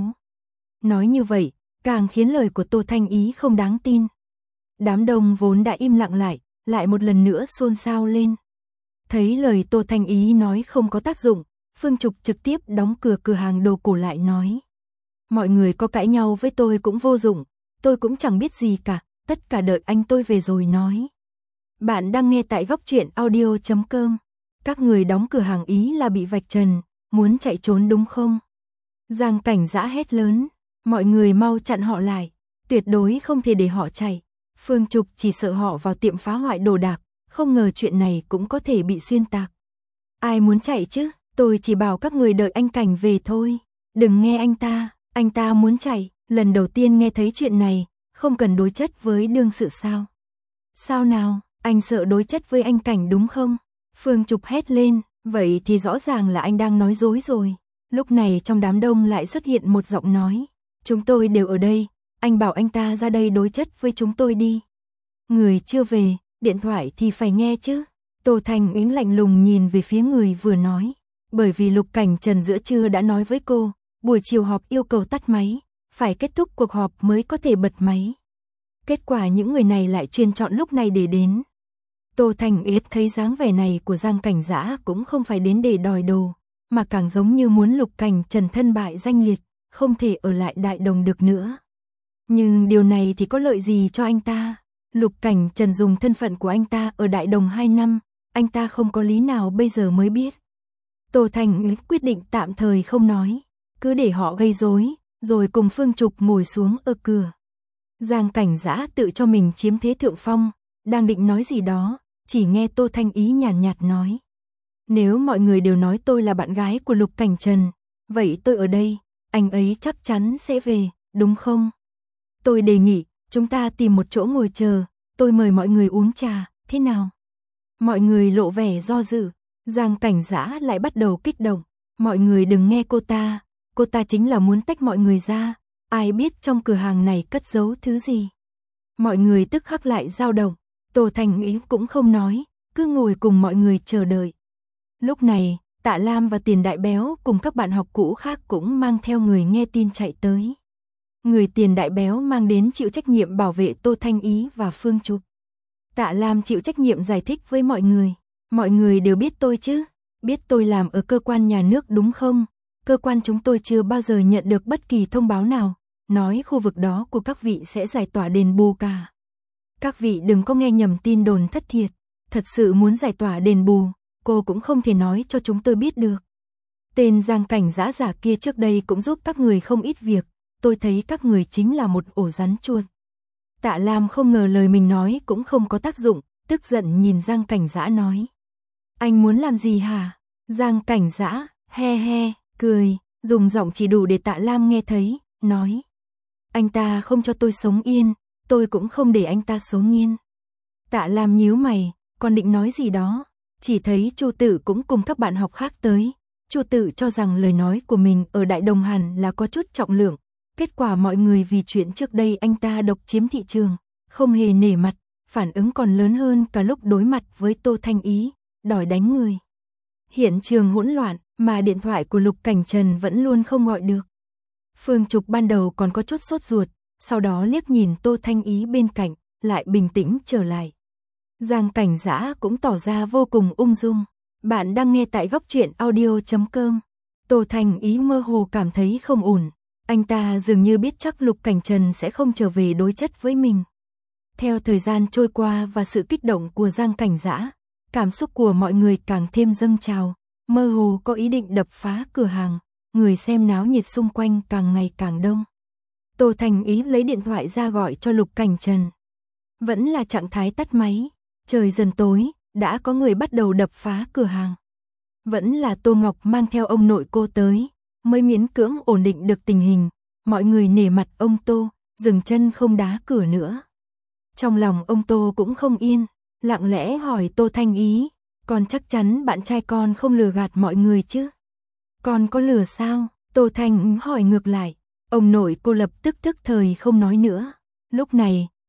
Nói như vậy, càng khiến lời của Tô Thanh Ý không đáng tin. Đám đông vốn đã im lặng lại, lại một lần nữa xôn xao lên. Thấy lời Tô Thanh Ý nói không có tác dụng, Phương Trục trực tiếp đóng cửa cửa hàng đồ cổ lại nói. Mọi người có cãi nhau với tôi cũng vô dụng, tôi cũng chẳng biết gì cả, tất cả đợi anh tôi về rồi nói. Bạn đang nghe tại góc truyện audio chấm com. Các người đóng cửa hàng ý là bị vạch trần, muốn chạy trốn đúng không? Giang Cảnh Dã hét lớn, mọi người mau chặn họ lại, tuyệt đối không thể để họ chạy. Phương Trục chỉ sợ họ vào tiệm phá hoại đồ đạc, không ngờ chuyện này cũng có thể bị xuyên tạc. Ai muốn chạy chứ, tôi chỉ bảo các người đợi anh Cảnh về thôi, đừng nghe anh ta, anh ta muốn chạy, lần đầu tiên nghe thấy chuyện này, không cần đối chất với đương sự sao? Sao nào, anh sợ đối chất với anh Cảnh đúng không? Phương Trục hét lên, vậy thì rõ ràng là anh đang nói dối rồi. Lúc này trong đám đông lại xuất hiện một giọng nói, chúng tôi đều ở đây, anh bảo anh ta ra đây đối chất với chúng tôi đi. Người chưa về, điện thoại thì phải nghe chứ. Tô Thanh Yến lạnh lùng nhìn về phía người vừa nói, bởi vì Lục Cảnh Trần giữa trưa đã nói với cô, buổi chiều họp yêu cầu tắt máy, phải kết thúc cuộc họp mới có thể bật máy. Kết quả những người này lại chuyên chọn lúc này để đến. Tô Thanh Yết thấy dáng vẻ này của Giang Cảnh Dã cũng không phải đến để đòi đồ, mà càng giống như muốn Lục Cảnh Trần thân bại danh liệt, không thể ở lại Đại Đồng được nữa. Nhưng điều này thì có lợi gì cho anh ta? Lục Cảnh Trần dùng thân phận của anh ta ở Đại Đồng hai năm, anh ta không có lý nào bây giờ mới biết. Tô Thanh Yết quyết định tạm thời không nói, cứ để họ gây rối, rồi cùng Phương Trục ngồi xuống ở cửa. Giang Cảnh Dã tự cho mình chiếm thế thượng phong, đang định nói gì đó, chỉ nghe Tô Thanh Ý nhàn nhạt, nhạt nói. Nếu mọi người đều nói tôi là bạn gái của Lục Cảnh Trần, vậy tôi ở đây, anh ấy chắc chắn sẽ về, đúng không? Tôi đề nghị, chúng ta tìm một chỗ ngồi chờ, tôi mời mọi người uống trà, thế nào? Mọi người lộ vẻ do dự, Giang Cảnh Dã lại bắt đầu kích động, mọi người đừng nghe cô ta, cô ta chính là muốn tách mọi người ra, ai biết trong cửa hàng này cất giấu thứ gì. Mọi người tức khắc lại dao động, Tô Thanh Ý cũng không nói, cứ ngồi cùng mọi người chờ đợi. Lúc này, Tạ Lam và Tiền Đại Béo cùng các bạn học cũ khác cũng mang theo người nghe tin chạy tới. Người Tiền Đại Béo mang đến chịu trách nhiệm bảo vệ Tô Thanh Ý và Phương Trục. Tạ Lam chịu trách nhiệm giải thích với mọi người. Mọi người đều biết tôi chứ, biết tôi làm ở cơ quan nhà nước đúng không? Cơ quan chúng tôi chưa bao giờ nhận được bất kỳ thông báo nào, nói khu vực đó của các vị sẽ giải tỏa đền bù cả. Các vị đừng có nghe nhầm tin đồn thất thiệt, thật sự muốn giải tỏa đền bù, cô cũng không thể nói cho chúng tôi biết được. Tên Giang Cảnh Dã giả kia trước đây cũng giúp các người không ít việc, tôi thấy các người chính là một ổ rắn chuột. Tạ Lam không ngờ lời mình nói cũng không có tác dụng, tức giận nhìn Giang Cảnh Dã nói. Anh muốn làm gì hả? Giang Cảnh Dã, he he, cười, dùng giọng chỉ đủ để Tạ Lam nghe thấy, nói. Anh ta không cho tôi sống yên, tôi cũng không để anh ta sống yên. Tạ Lam nhíu mày, còn định nói gì đó, chỉ thấy Chu Tử cũng cùng các bạn học khác tới. Chu Tử cho rằng lời nói của mình ở Đại Đồng hẳn là có chút trọng lượng, kết quả mọi người vì chuyện trước đây anh ta độc chiếm thị trường, không hề nể mặt, phản ứng còn lớn hơn cả lúc đối mặt với Tô Thanh Ý, đòi đánh người. Hiện trường hỗn loạn, mà điện thoại của Lục Cảnh Trần vẫn luôn không gọi được. Phương Trục ban đầu còn có chút sốt ruột, sau đó liếc nhìn Tô Thanh Ý bên cạnh, lại bình tĩnh trở lại. Giang Cảnh Dã cũng tỏ ra vô cùng ung dung. Bạn đang nghe tại góc truyện audio chấm com. Tô Thanh Ý mơ hồ cảm thấy không ổn. Anh ta dường như biết chắc Lục Cảnh Trần sẽ không trở về đối chất với mình. Theo thời gian trôi qua và sự kích động của Giang Cảnh Dã, cảm xúc của mọi người càng thêm dâng trào, mơ hồ có ý định đập phá cửa hàng, người xem náo nhiệt xung quanh càng ngày càng đông. Tô Thanh Ý lấy điện thoại ra gọi cho Lục Cảnh Trần. Vẫn là trạng thái tắt máy, trời dần tối, đã có người bắt đầu đập phá cửa hàng. Vẫn là Tô Ngọc mang theo ông nội cô tới, mới miễn cưỡng ổn định được tình hình, mọi người nể mặt ông Tô, dừng chân không đá cửa nữa. Trong lòng ông Tô cũng không yên, lặng lẽ hỏi Tô Thanh Ý, con chắc chắn bạn trai con không lừa gạt mọi người chứ? Con có lừa sao? Tô Thanh hỏi ngược lại, ông nội cô lập tức tức thời không nói nữa. Lúc này,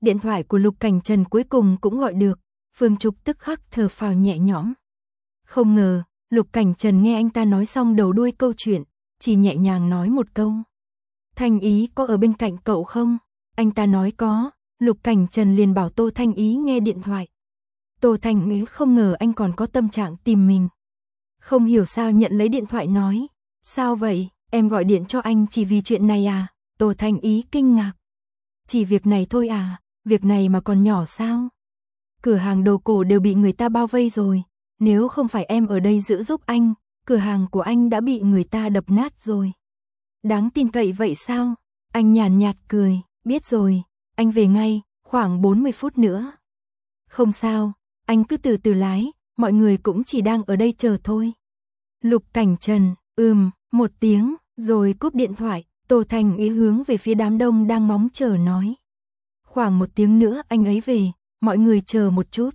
Điện thoại của Lục Cảnh Trần cuối cùng cũng gọi được, Phương Trục tức khắc thở phào nhẹ nhõm. Không ngờ, Lục Cảnh Trần nghe anh ta nói xong đầu đuôi câu chuyện, chỉ nhẹ nhàng nói một câu. Thanh Ý có ở bên cạnh cậu không? Anh ta nói có, Lục Cảnh Trần liền bảo Tô Thanh Ý nghe điện thoại. Tô Thanh Ý không ngờ anh còn có tâm trạng tìm mình. Không hiểu sao nhận lấy điện thoại nói. Sao vậy, em gọi điện cho anh chỉ vì chuyện này à? Tô Thanh Ý kinh ngạc. Chỉ việc này thôi à, việc này mà còn nhỏ sao? Cửa hàng đồ cổ đều bị người ta bao vây rồi. Nếu không phải em ở đây giữ giúp anh, cửa hàng của anh đã bị người ta đập nát rồi. Đáng tin cậy vậy sao? Anh nhàn nhạt cười, biết rồi, anh về ngay, khoảng bốn mươi phút nữa. Không sao, anh cứ từ từ lái, mọi người cũng chỉ đang ở đây chờ thôi. Lục Cảnh Trần, ừm, một tiếng, rồi cúp điện thoại, Tô Thanh Ý hướng về phía đám đông đang móng chờ nói. Khoảng một tiếng nữa anh ấy về, mọi người chờ một chút.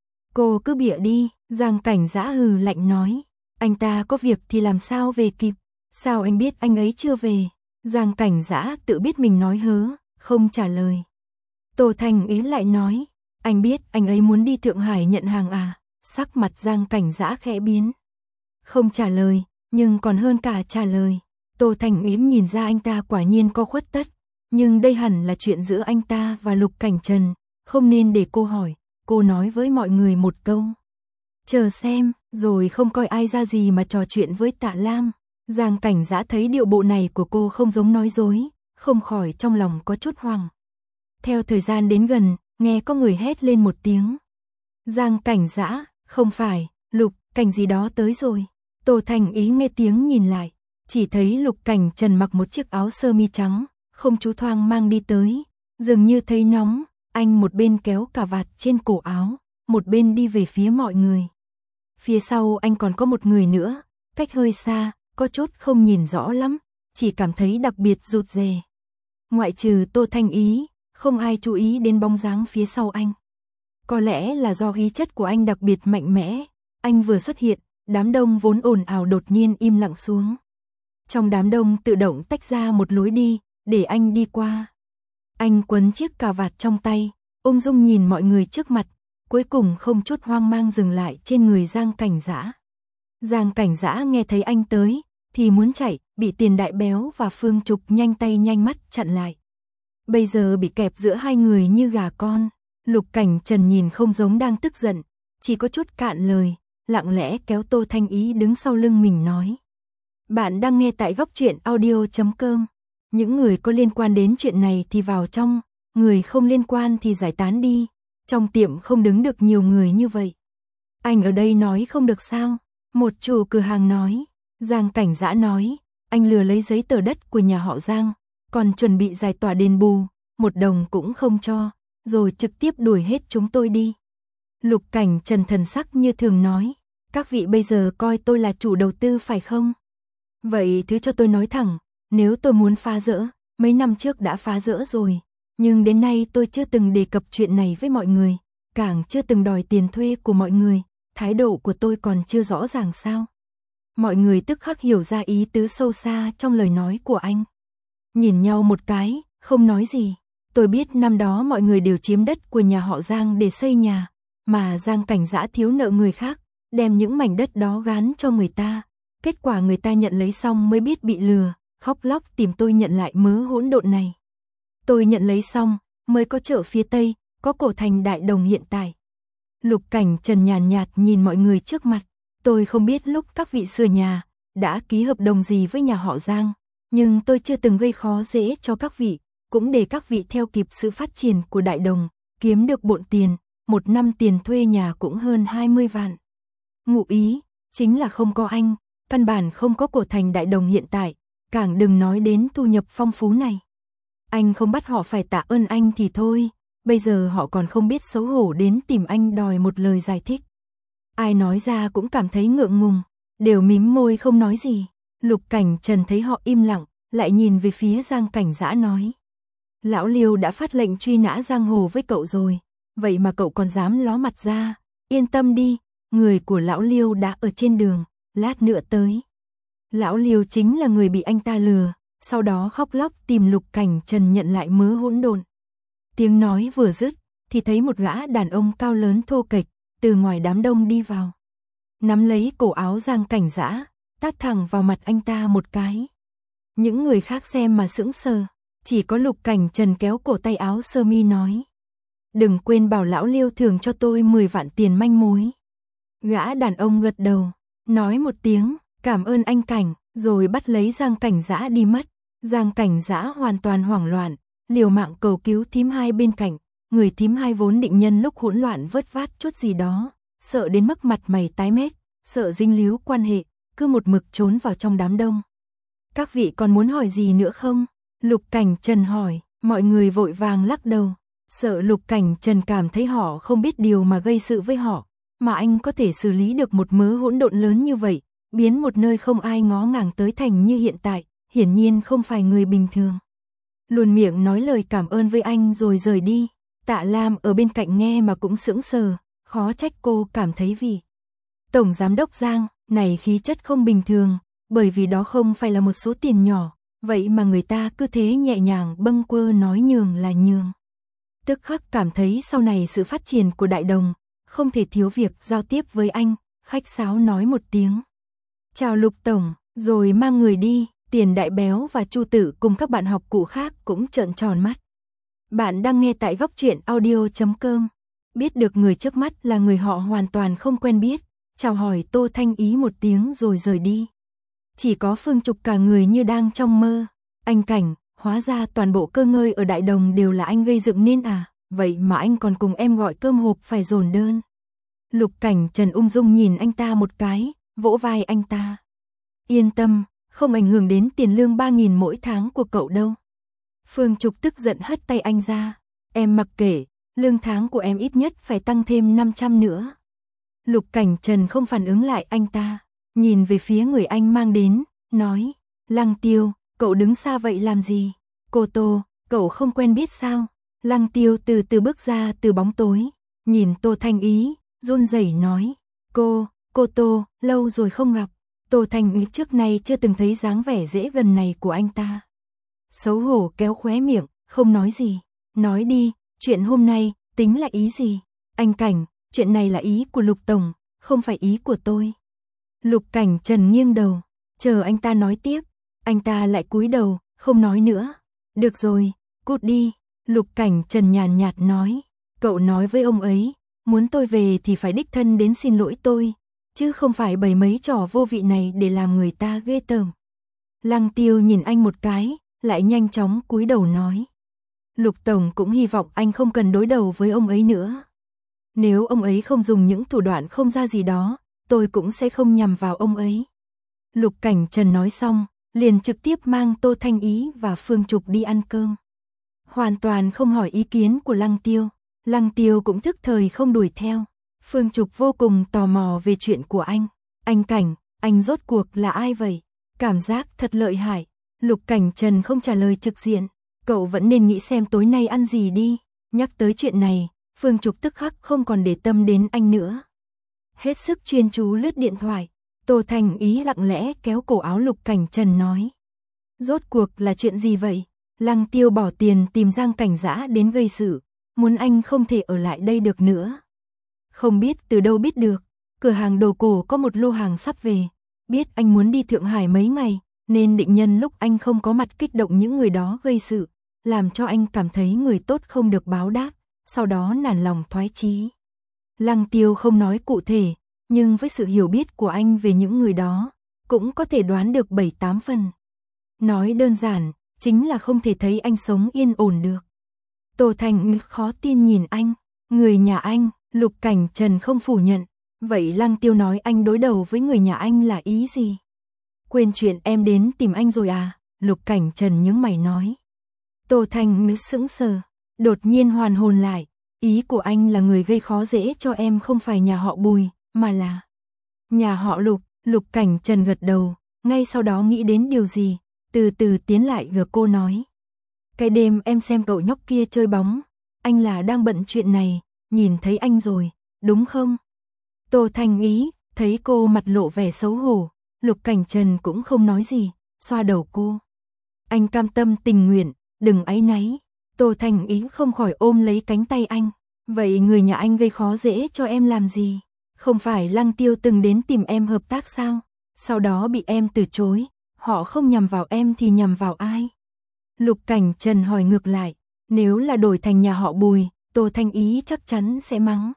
Cô cứ bịa đi, Giang Cảnh Dã hừ lạnh nói. Anh ta có việc thì làm sao về kịp, sao anh biết anh ấy chưa về? Giang Cảnh Dã tự biết mình nói hớ, không trả lời. Tô Thanh Ý lại nói, anh biết anh ấy muốn đi Thượng Hải nhận hàng à? Sắc mặt Giang Cảnh Dã khẽ biến. Không trả lời, nhưng còn hơn cả trả lời. Tô Thanh Ý nhìn ra anh ta quả nhiên có khuất tất, nhưng đây hẳn là chuyện giữa anh ta và Lục Cảnh Trần, không nên để cô hỏi. Cô nói với mọi người một câu. Chờ xem, rồi không coi ai ra gì mà trò chuyện với Tạ Lam. Giang Cảnh Dã thấy điệu bộ này của cô không giống nói dối, không khỏi trong lòng có chút hoang. Theo thời gian đến gần, nghe có người hét lên một tiếng. Giang Cảnh Dã, không phải, Lục Cảnh gì đó tới rồi. Tô Thanh Ý nghe tiếng nhìn lại, chỉ thấy Lục Cảnh Trần mặc một chiếc áo sơ mi trắng, không chú thoang mang đi tới, dường như thấy nóng, anh một bên kéo cà vạt trên cổ áo, một bên đi về phía mọi người. Phía sau anh còn có một người nữa, cách hơi xa, có chút không nhìn rõ lắm, chỉ cảm thấy đặc biệt rụt rè. Ngoại trừ Tô Thanh Ý, không ai chú ý đến bóng dáng phía sau anh. Có lẽ là do khí chất của anh đặc biệt mạnh mẽ, anh vừa xuất hiện, đám đông vốn ồn ào đột nhiên im lặng xuống. Trong đám đông tự động tách ra một lối đi, để anh đi qua. Anh quấn chiếc cà vạt trong tay, ung dung nhìn mọi người trước mặt, cuối cùng không chút hoang mang dừng lại trên người Giang Cảnh Dã. Giang Cảnh Dã nghe thấy anh tới, thì muốn chạy, bị Tiền Đại Béo và Phương Trục nhanh tay nhanh mắt chặn lại. Bây giờ bị kẹp giữa hai người như gà con, Lục Cảnh Trần nhìn không giống đang tức giận, chỉ có chút cạn lời, lặng lẽ kéo Tô Thanh Ý đứng sau lưng mình nói. Bạn đang nghe tại góc truyện audio chấm com. Những người có liên quan đến chuyện này thì vào trong, người không liên quan thì giải tán đi. Trong tiệm không đứng được nhiều người như vậy. Anh ở đây nói không được sao? Một chủ cửa hàng nói. Giang Cảnh Dã nói, anh lừa lấy giấy tờ đất của nhà họ Giang, còn chuẩn bị giải tỏa đền bù, một đồng cũng không cho, rồi trực tiếp đuổi hết chúng tôi đi. Lục Cảnh Trần thần sắc như thường nói, các vị bây giờ coi tôi là chủ đầu tư phải không? Vậy thứ cho tôi nói thẳng, nếu tôi muốn phá rỡ, mấy năm trước đã phá rỡ rồi, nhưng đến nay tôi chưa từng đề cập chuyện này với mọi người, càng chưa từng đòi tiền thuê của mọi người, thái độ của tôi còn chưa rõ ràng sao? Mọi người tức khắc hiểu ra ý tứ sâu xa trong lời nói của anh. Nhìn nhau một cái, không nói gì. Tôi biết năm đó mọi người đều chiếm đất của nhà họ Giang để xây nhà, mà Giang Cảnh Dã thiếu nợ người khác, đem những mảnh đất đó gán cho người ta. Kết quả người ta nhận lấy xong mới biết bị lừa, khóc lóc tìm tôi nhận lại mớ hỗn độn này. Tôi nhận lấy xong, mới có chợ phía Tây, có cổ thành Đại Đồng hiện tại. Lục Cảnh Trần nhàn nhạt nhìn mọi người trước mặt. Tôi không biết lúc các vị sửa nhà, đã ký hợp đồng gì với nhà họ Giang, nhưng tôi chưa từng gây khó dễ cho các vị, cũng để các vị theo kịp sự phát triển của Đại Đồng, kiếm được bộn tiền, một năm tiền thuê nhà cũng hơn hai mươi vạn. Ngụ ý, chính là không có anh, căn bản không có cổ thành Đại Đồng hiện tại, càng đừng nói đến thu nhập phong phú này. Anh không bắt họ phải tạ ơn anh thì thôi, bây giờ họ còn không biết xấu hổ đến tìm anh đòi một lời giải thích. Ai nói ra cũng cảm thấy ngượng ngùng, đều mím môi không nói gì. Lục Cảnh Trần thấy họ im lặng, lại nhìn về phía Giang Cảnh Dã nói. Lão Liêu đã phát lệnh truy nã giang hồ với cậu rồi, vậy mà cậu còn dám ló mặt ra, yên tâm đi, người của Lão Liêu đã ở trên đường, lát nữa tới. Lão Liêu chính là người bị anh ta lừa, sau đó khóc lóc tìm Lục Cảnh Trần nhận lại mớ hỗn độn. Tiếng nói vừa dứt, thì thấy một gã đàn ông cao lớn thô kệch, từ ngoài đám đông đi vào. Nắm lấy cổ áo Giang Cảnh Dã, tát thẳng vào mặt anh ta một cái. Những người khác xem mà sững sờ, chỉ có Lục Cảnh Trần kéo cổ tay áo sơ mi nói. Đừng quên bảo lão Liêu thưởng cho tôi mười vạn tiền manh mối. Gã đàn ông gật đầu, nói một tiếng, cảm ơn anh Cảnh, rồi bắt lấy Giang Cảnh Dã đi mất. Giang Cảnh Dã hoàn toàn hoảng loạn, liều mạng cầu cứu thím hai bên cạnh. Người thím hai vốn định nhân lúc hỗn loạn vớt vát chút gì đó, sợ đến mức mặt mày tái mét, sợ dính líu quan hệ, cứ một mực trốn vào trong đám đông. Các vị còn muốn hỏi gì nữa không? Lục Cảnh Trần hỏi, mọi người vội vàng lắc đầu, sợ Lục Cảnh Trần cảm thấy họ không biết điều mà gây sự với họ, mà anh có thể xử lý được một mớ hỗn độn lớn như vậy, biến một nơi không ai ngó ngàng tới thành như hiện tại, hiển nhiên không phải người bình thường. Luôn miệng nói lời cảm ơn với anh rồi rời đi. Tạ Lam ở bên cạnh nghe mà cũng sững sờ, khó trách cô cảm thấy vì Tổng Giám đốc Giang này khí chất không bình thường, bởi vì đó không phải là một số tiền nhỏ, vậy mà người ta cứ thế nhẹ nhàng bâng quơ nói nhường là nhường. Tức khắc cảm thấy sau này sự phát triển của Đại Đồng, không thể thiếu việc giao tiếp với anh, khách sáo nói một tiếng. Chào Lục Tổng, rồi mang người đi, Tiền Đại Béo và Chu Tử cùng các bạn học cụ khác cũng trợn tròn mắt. Bạn đang nghe tại góc truyện audio chấm com. Biết được người trước mắt là người họ hoàn toàn không quen biết, chào hỏi Tô Thanh Ý một tiếng rồi rời đi. Chỉ có Phương Trục cả người như đang trong mơ. Anh Cảnh, hóa ra toàn bộ cơ ngơi ở Đại Đồng đều là anh gây dựng nên à, vậy mà anh còn cùng em gọi cơm hộp phải dồn đơn. Lục Cảnh Trần ung dung nhìn anh ta một cái, vỗ vai anh ta. Yên tâm, không ảnh hưởng đến tiền lương ba nghìn mỗi tháng của cậu đâu. Phương Trục tức giận hất tay anh ra. Em mặc kệ, lương tháng của em ít nhất phải tăng thêm năm trăm nữa. Lục Cảnh Trần không phản ứng lại anh ta, nhìn về phía người anh mang đến, nói. Lăng Tiêu, cậu đứng xa vậy làm gì? Cô Tô, cậu không quen biết sao? Lăng Tiêu từ từ bước ra từ bóng tối, nhìn Tô Thanh Ý, run rẩy nói. Cô, cô Tô, lâu rồi không gặp. Tô Thanh Ý trước nay chưa từng thấy dáng vẻ dễ gần này của anh ta. Xấu hổ kéo khóe miệng, không nói gì. Nói đi, chuyện hôm nay, tính là ý gì? Anh Cảnh, chuyện này là ý của Lục Tổng, không phải ý của tôi. Lục Cảnh Trần nghiêng đầu, chờ anh ta nói tiếp. Anh ta lại cúi đầu, không nói nữa. Được rồi, cút đi. Lục Cảnh Trần nhàn nhạt nói. Cậu nói với ông ấy, muốn tôi về thì phải đích thân đến xin lỗi tôi, chứ không phải bày mấy trò vô vị này để làm người ta ghê tởm. Lăng Tiêu nhìn anh một cái, lại nhanh chóng cúi đầu nói. Lục Tổng cũng hy vọng anh không cần đối đầu với ông ấy nữa. Nếu ông ấy không dùng những thủ đoạn không ra gì đó, tôi cũng sẽ không nhằm vào ông ấy. Lục Cảnh Trần nói xong, liền trực tiếp mang Tô Thanh Ý và Phương Trục đi ăn cơm. Hoàn toàn không hỏi ý kiến của Lăng Tiêu. Lăng Tiêu cũng thức thời không đuổi theo. Phương Trục vô cùng tò mò về chuyện của anh. Anh Cảnh, anh rốt cuộc là ai vậy? Cảm giác thật lợi hại. Lục Cảnh Trần không trả lời trực diện. Cậu vẫn nên nghĩ xem tối nay ăn gì đi. Nhắc tới chuyện này, Phương Trục tức khắc không còn để tâm đến anh nữa. Hết sức chuyên chú lướt điện thoại. Tô Thanh Ý lặng lẽ kéo cổ áo Lục Cảnh Trần nói. Rốt cuộc là chuyện gì vậy? Lăng Tiêu bỏ tiền tìm Giang Cảnh Dã đến gây sự, muốn anh không thể ở lại đây được nữa. Không biết từ đâu biết được, cửa hàng đồ cổ có một lô hàng sắp về, biết anh muốn đi Thượng Hải mấy ngày, nên định nhân lúc anh không có mặt kích động những người đó gây sự, làm cho anh cảm thấy người tốt không được báo đáp, sau đó nản lòng thoái chí. Lăng Tiêu không nói cụ thể, nhưng với sự hiểu biết của anh về những người đó, cũng có thể đoán được bảy tám phần. Nói đơn giản, chính là không thể thấy anh sống yên ổn được. Tô Thành khó tin nhìn anh, người nhà anh, Lục Cảnh Trần không phủ nhận. Vậy Lăng Tiêu nói anh đối đầu với người nhà anh là ý gì? Quên chuyện em đến tìm anh rồi à? Lục Cảnh Trần nhướng mày nói. Tô Thành sững sờ, đột nhiên hoàn hồn lại. Ý của anh là người gây khó dễ cho em không phải nhà họ Bùi, mà là nhà họ Lục. Lục Cảnh Trần gật đầu, ngay sau đó nghĩ đến điều gì, từ từ tiến lại gần cô nói. Cái đêm em xem cậu nhóc kia chơi bóng, anh là đang bận chuyện này, nhìn thấy anh rồi, đúng không? Tô Thanh Ý, thấy cô mặt lộ vẻ xấu hổ, Lục Cảnh Trần cũng không nói gì, xoa đầu cô. Anh cam tâm tình nguyện, đừng áy náy. Tô Thành Ý không khỏi ôm lấy cánh tay anh. Vậy người nhà anh gây khó dễ cho em làm gì? Không phải Lăng Tiêu từng đến tìm em hợp tác sao? Sau đó bị em từ chối, họ không nhằm vào em thì nhằm vào ai? Lục Cảnh Trần hỏi ngược lại, nếu là đổi thành nhà họ Bùi, Tô Thành Ý chắc chắn sẽ mắng.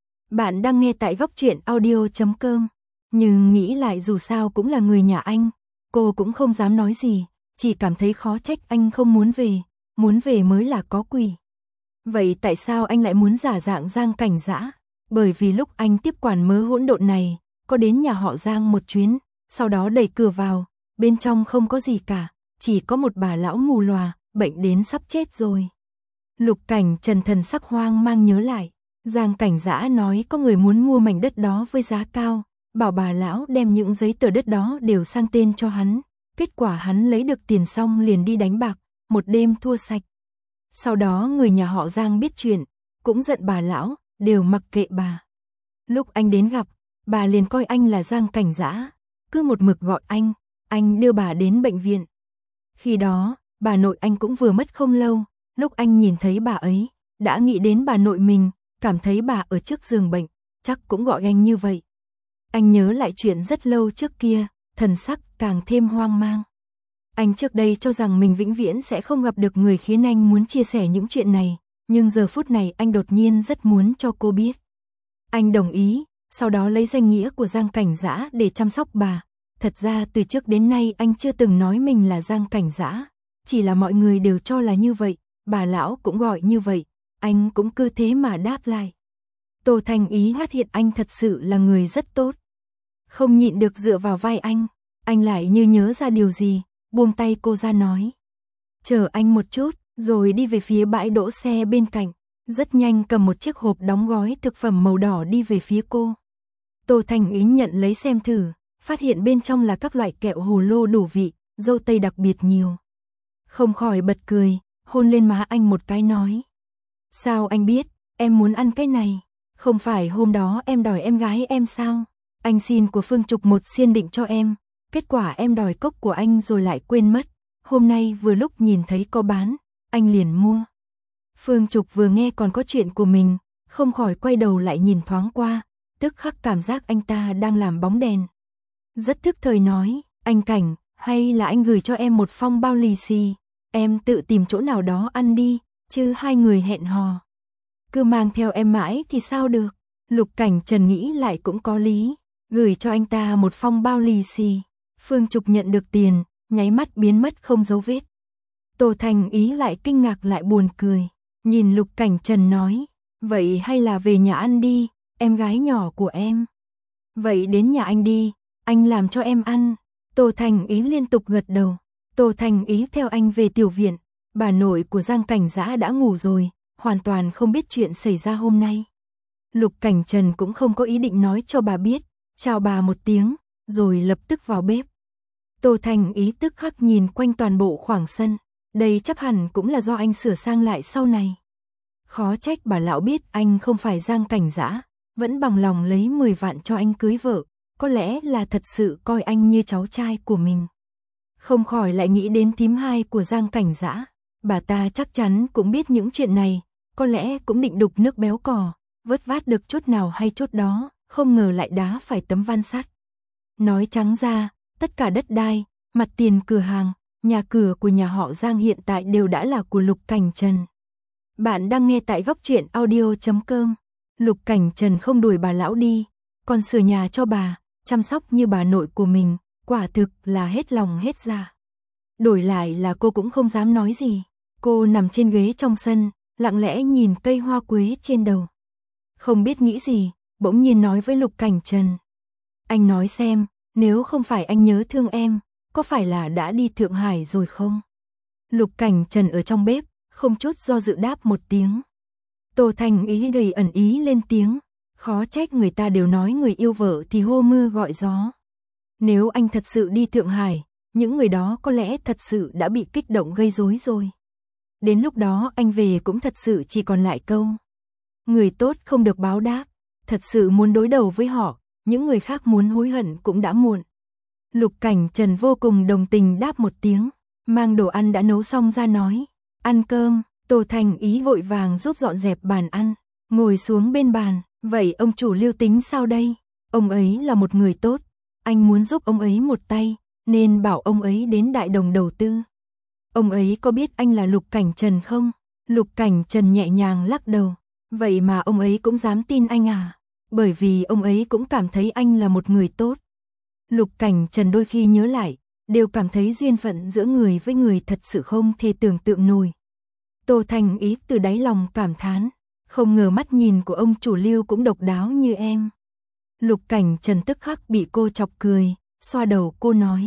Bạn đang nghe tại góc truyện audio chấm com, nhưng nghĩ lại dù sao cũng là người nhà anh, cô cũng không dám nói gì, chỉ cảm thấy khó trách anh không muốn về, muốn về mới là có quỷ. Vậy tại sao anh lại muốn giả dạng Giang Cảnh Dã? Bởi vì lúc anh tiếp quản mớ hỗn độn này, có đến nhà họ Giang một chuyến, sau đó đẩy cửa vào, bên trong không có gì cả, chỉ có một bà lão mù lòa, bệnh đến sắp chết rồi. Lục Cảnh Trần thần sắc hoang mang nhớ lại, Giang Cảnh Dã nói có người muốn mua mảnh đất đó với giá cao, bảo bà lão đem những giấy tờ đất đó đều sang tên cho hắn, kết quả hắn lấy được tiền xong liền đi đánh bạc, một đêm thua sạch. Sau đó người nhà họ Giang biết chuyện, cũng giận bà lão, đều mặc kệ bà. Lúc anh đến gặp, bà liền coi anh là Giang Cảnh Dã, cứ một mực gọi anh, anh đưa bà đến bệnh viện. Khi đó, bà nội anh cũng vừa mất không lâu, lúc anh nhìn thấy bà ấy, đã nghĩ đến bà nội mình, cảm thấy bà ở trước giường bệnh, chắc cũng gọi anh như vậy. Anh nhớ lại chuyện rất lâu trước kia, thần sắc càng thêm hoang mang. Anh trước đây cho rằng mình vĩnh viễn sẽ không gặp được người khiến anh muốn chia sẻ những chuyện này, nhưng giờ phút này anh đột nhiên rất muốn cho cô biết. Anh đồng ý, sau đó lấy danh nghĩa của Giang Cảnh Dã để chăm sóc bà. Thật ra từ trước đến nay anh chưa từng nói mình là Giang Cảnh Dã, chỉ là mọi người đều cho là như vậy, bà lão cũng gọi như vậy, anh cũng cứ thế mà đáp lại. Tô Thành Ý phát hiện anh thật sự là người rất tốt. Không nhịn được dựa vào vai anh, anh lại như nhớ ra điều gì, buông tay cô ra nói. Chờ anh một chút, rồi đi về phía bãi đỗ xe bên cạnh, rất nhanh cầm một chiếc hộp đóng gói thực phẩm màu đỏ đi về phía cô. Tô Thành Ý nhận lấy xem thử, phát hiện bên trong là các loại kẹo hồ lô đủ vị, dâu tây đặc biệt nhiều. Không khỏi bật cười, hôn lên má anh một cái nói. Sao anh biết, em muốn ăn cái này, không phải hôm đó em đòi em gái em sao? Anh xin của Phương Trục một xiên định cho em, kết quả em đòi cốc của anh rồi lại quên mất, hôm nay vừa lúc nhìn thấy có bán, anh liền mua. Phương Trục vừa nghe còn có chuyện của mình, không khỏi quay đầu lại nhìn thoáng qua, tức khắc cảm giác anh ta đang làm bóng đèn. Rất thức thời nói, anh Cảnh, hay là anh gửi cho em một phong bao lì xì, em tự tìm chỗ nào đó ăn đi, chứ hai người hẹn hò. Cứ mang theo em mãi thì sao được, Lục Cảnh Trần nghĩ lại cũng có lý, gửi cho anh ta một phong bao lì xì. Phương Trục nhận được tiền, nháy mắt biến mất không dấu vết. Tô Thành Ý lại kinh ngạc lại buồn cười, nhìn Lục Cảnh Trần nói, vậy hay là về nhà ăn đi, em gái nhỏ của em. Vậy đến nhà anh đi, anh làm cho em ăn. Tô Thành Ý liên tục gật đầu. Tô Thành Ý theo anh về tiểu viện, bà nội của Giang Cảnh Dã đã ngủ rồi, hoàn toàn không biết chuyện xảy ra hôm nay. Lục Cảnh Trần cũng không có ý định nói cho bà biết, chào bà một tiếng, rồi lập tức vào bếp. Tô Thành Ý tức khắc nhìn quanh toàn bộ khoảng sân, đây chắc hẳn cũng là do anh sửa sang lại sau này. Khó trách bà lão biết anh không phải Giang Cảnh Dã, vẫn bằng lòng lấy mười vạn cho anh cưới vợ, có lẽ là thật sự coi anh như cháu trai của mình. Không khỏi lại nghĩ đến thím hai của Giang Cảnh Dã, bà ta chắc chắn cũng biết những chuyện này, có lẽ cũng định đục nước béo cò, vớt vát được chút nào hay chút đó, không ngờ lại đá phải tấm van sắt. Nói trắng ra, tất cả đất đai, mặt tiền cửa hàng, nhà cửa của nhà họ Giang hiện tại đều đã là của Lục Cảnh Trần. Bạn đang nghe tại góc truyện audio chấm com. Lục Cảnh Trần không đuổi bà lão đi, còn sửa nhà cho bà, chăm sóc như bà nội của mình, quả thực là hết lòng hết dạ. Đổi lại là cô cũng không dám nói gì, cô nằm trên ghế trong sân, lặng lẽ nhìn cây hoa quế trên đầu. Không biết nghĩ gì, bỗng nhiên nói với Lục Cảnh Trần. Anh nói xem, nếu không phải anh nhớ thương em, có phải là đã đi Thượng Hải rồi không? Lục Cảnh Trần ở trong bếp, không chút do dự đáp một tiếng. Tô Thành Ý đầy ẩn ý lên tiếng, khó trách người ta đều nói người yêu vợ thì hô mưa gọi gió. Nếu anh thật sự đi Thượng Hải, những người đó có lẽ thật sự đã bị kích động gây rối rồi. Đến lúc đó anh về cũng thật sự chỉ còn lại câu. Người tốt không được báo đáp, thật sự muốn đối đầu với họ, những người khác muốn hối hận cũng đã muộn. Lục Cảnh Trần vô cùng đồng tình đáp một tiếng, mang đồ ăn đã nấu xong ra nói, ăn cơm. Tô Thành Ý vội vàng giúp dọn dẹp bàn ăn, ngồi xuống bên bàn, vậy ông chủ Lưu tính sao đây? Ông ấy là một người tốt, anh muốn giúp ông ấy một tay, nên bảo ông ấy đến Đại Đồng đầu tư. Ông ấy có biết anh là Lục Cảnh Trần không? Lục Cảnh Trần nhẹ nhàng lắc đầu, vậy mà ông ấy cũng dám tin anh à? Bởi vì ông ấy cũng cảm thấy anh là một người tốt. Lục Cảnh Trần đôi khi nhớ lại, đều cảm thấy duyên phận giữa người với người thật sự không thể tưởng tượng nổi. Tô Thành Ý từ đáy lòng cảm thán, không ngờ mắt nhìn của ông chủ Lưu cũng độc đáo như em. Lục Cảnh Trần tức khắc bị cô chọc cười, xoa đầu cô nói.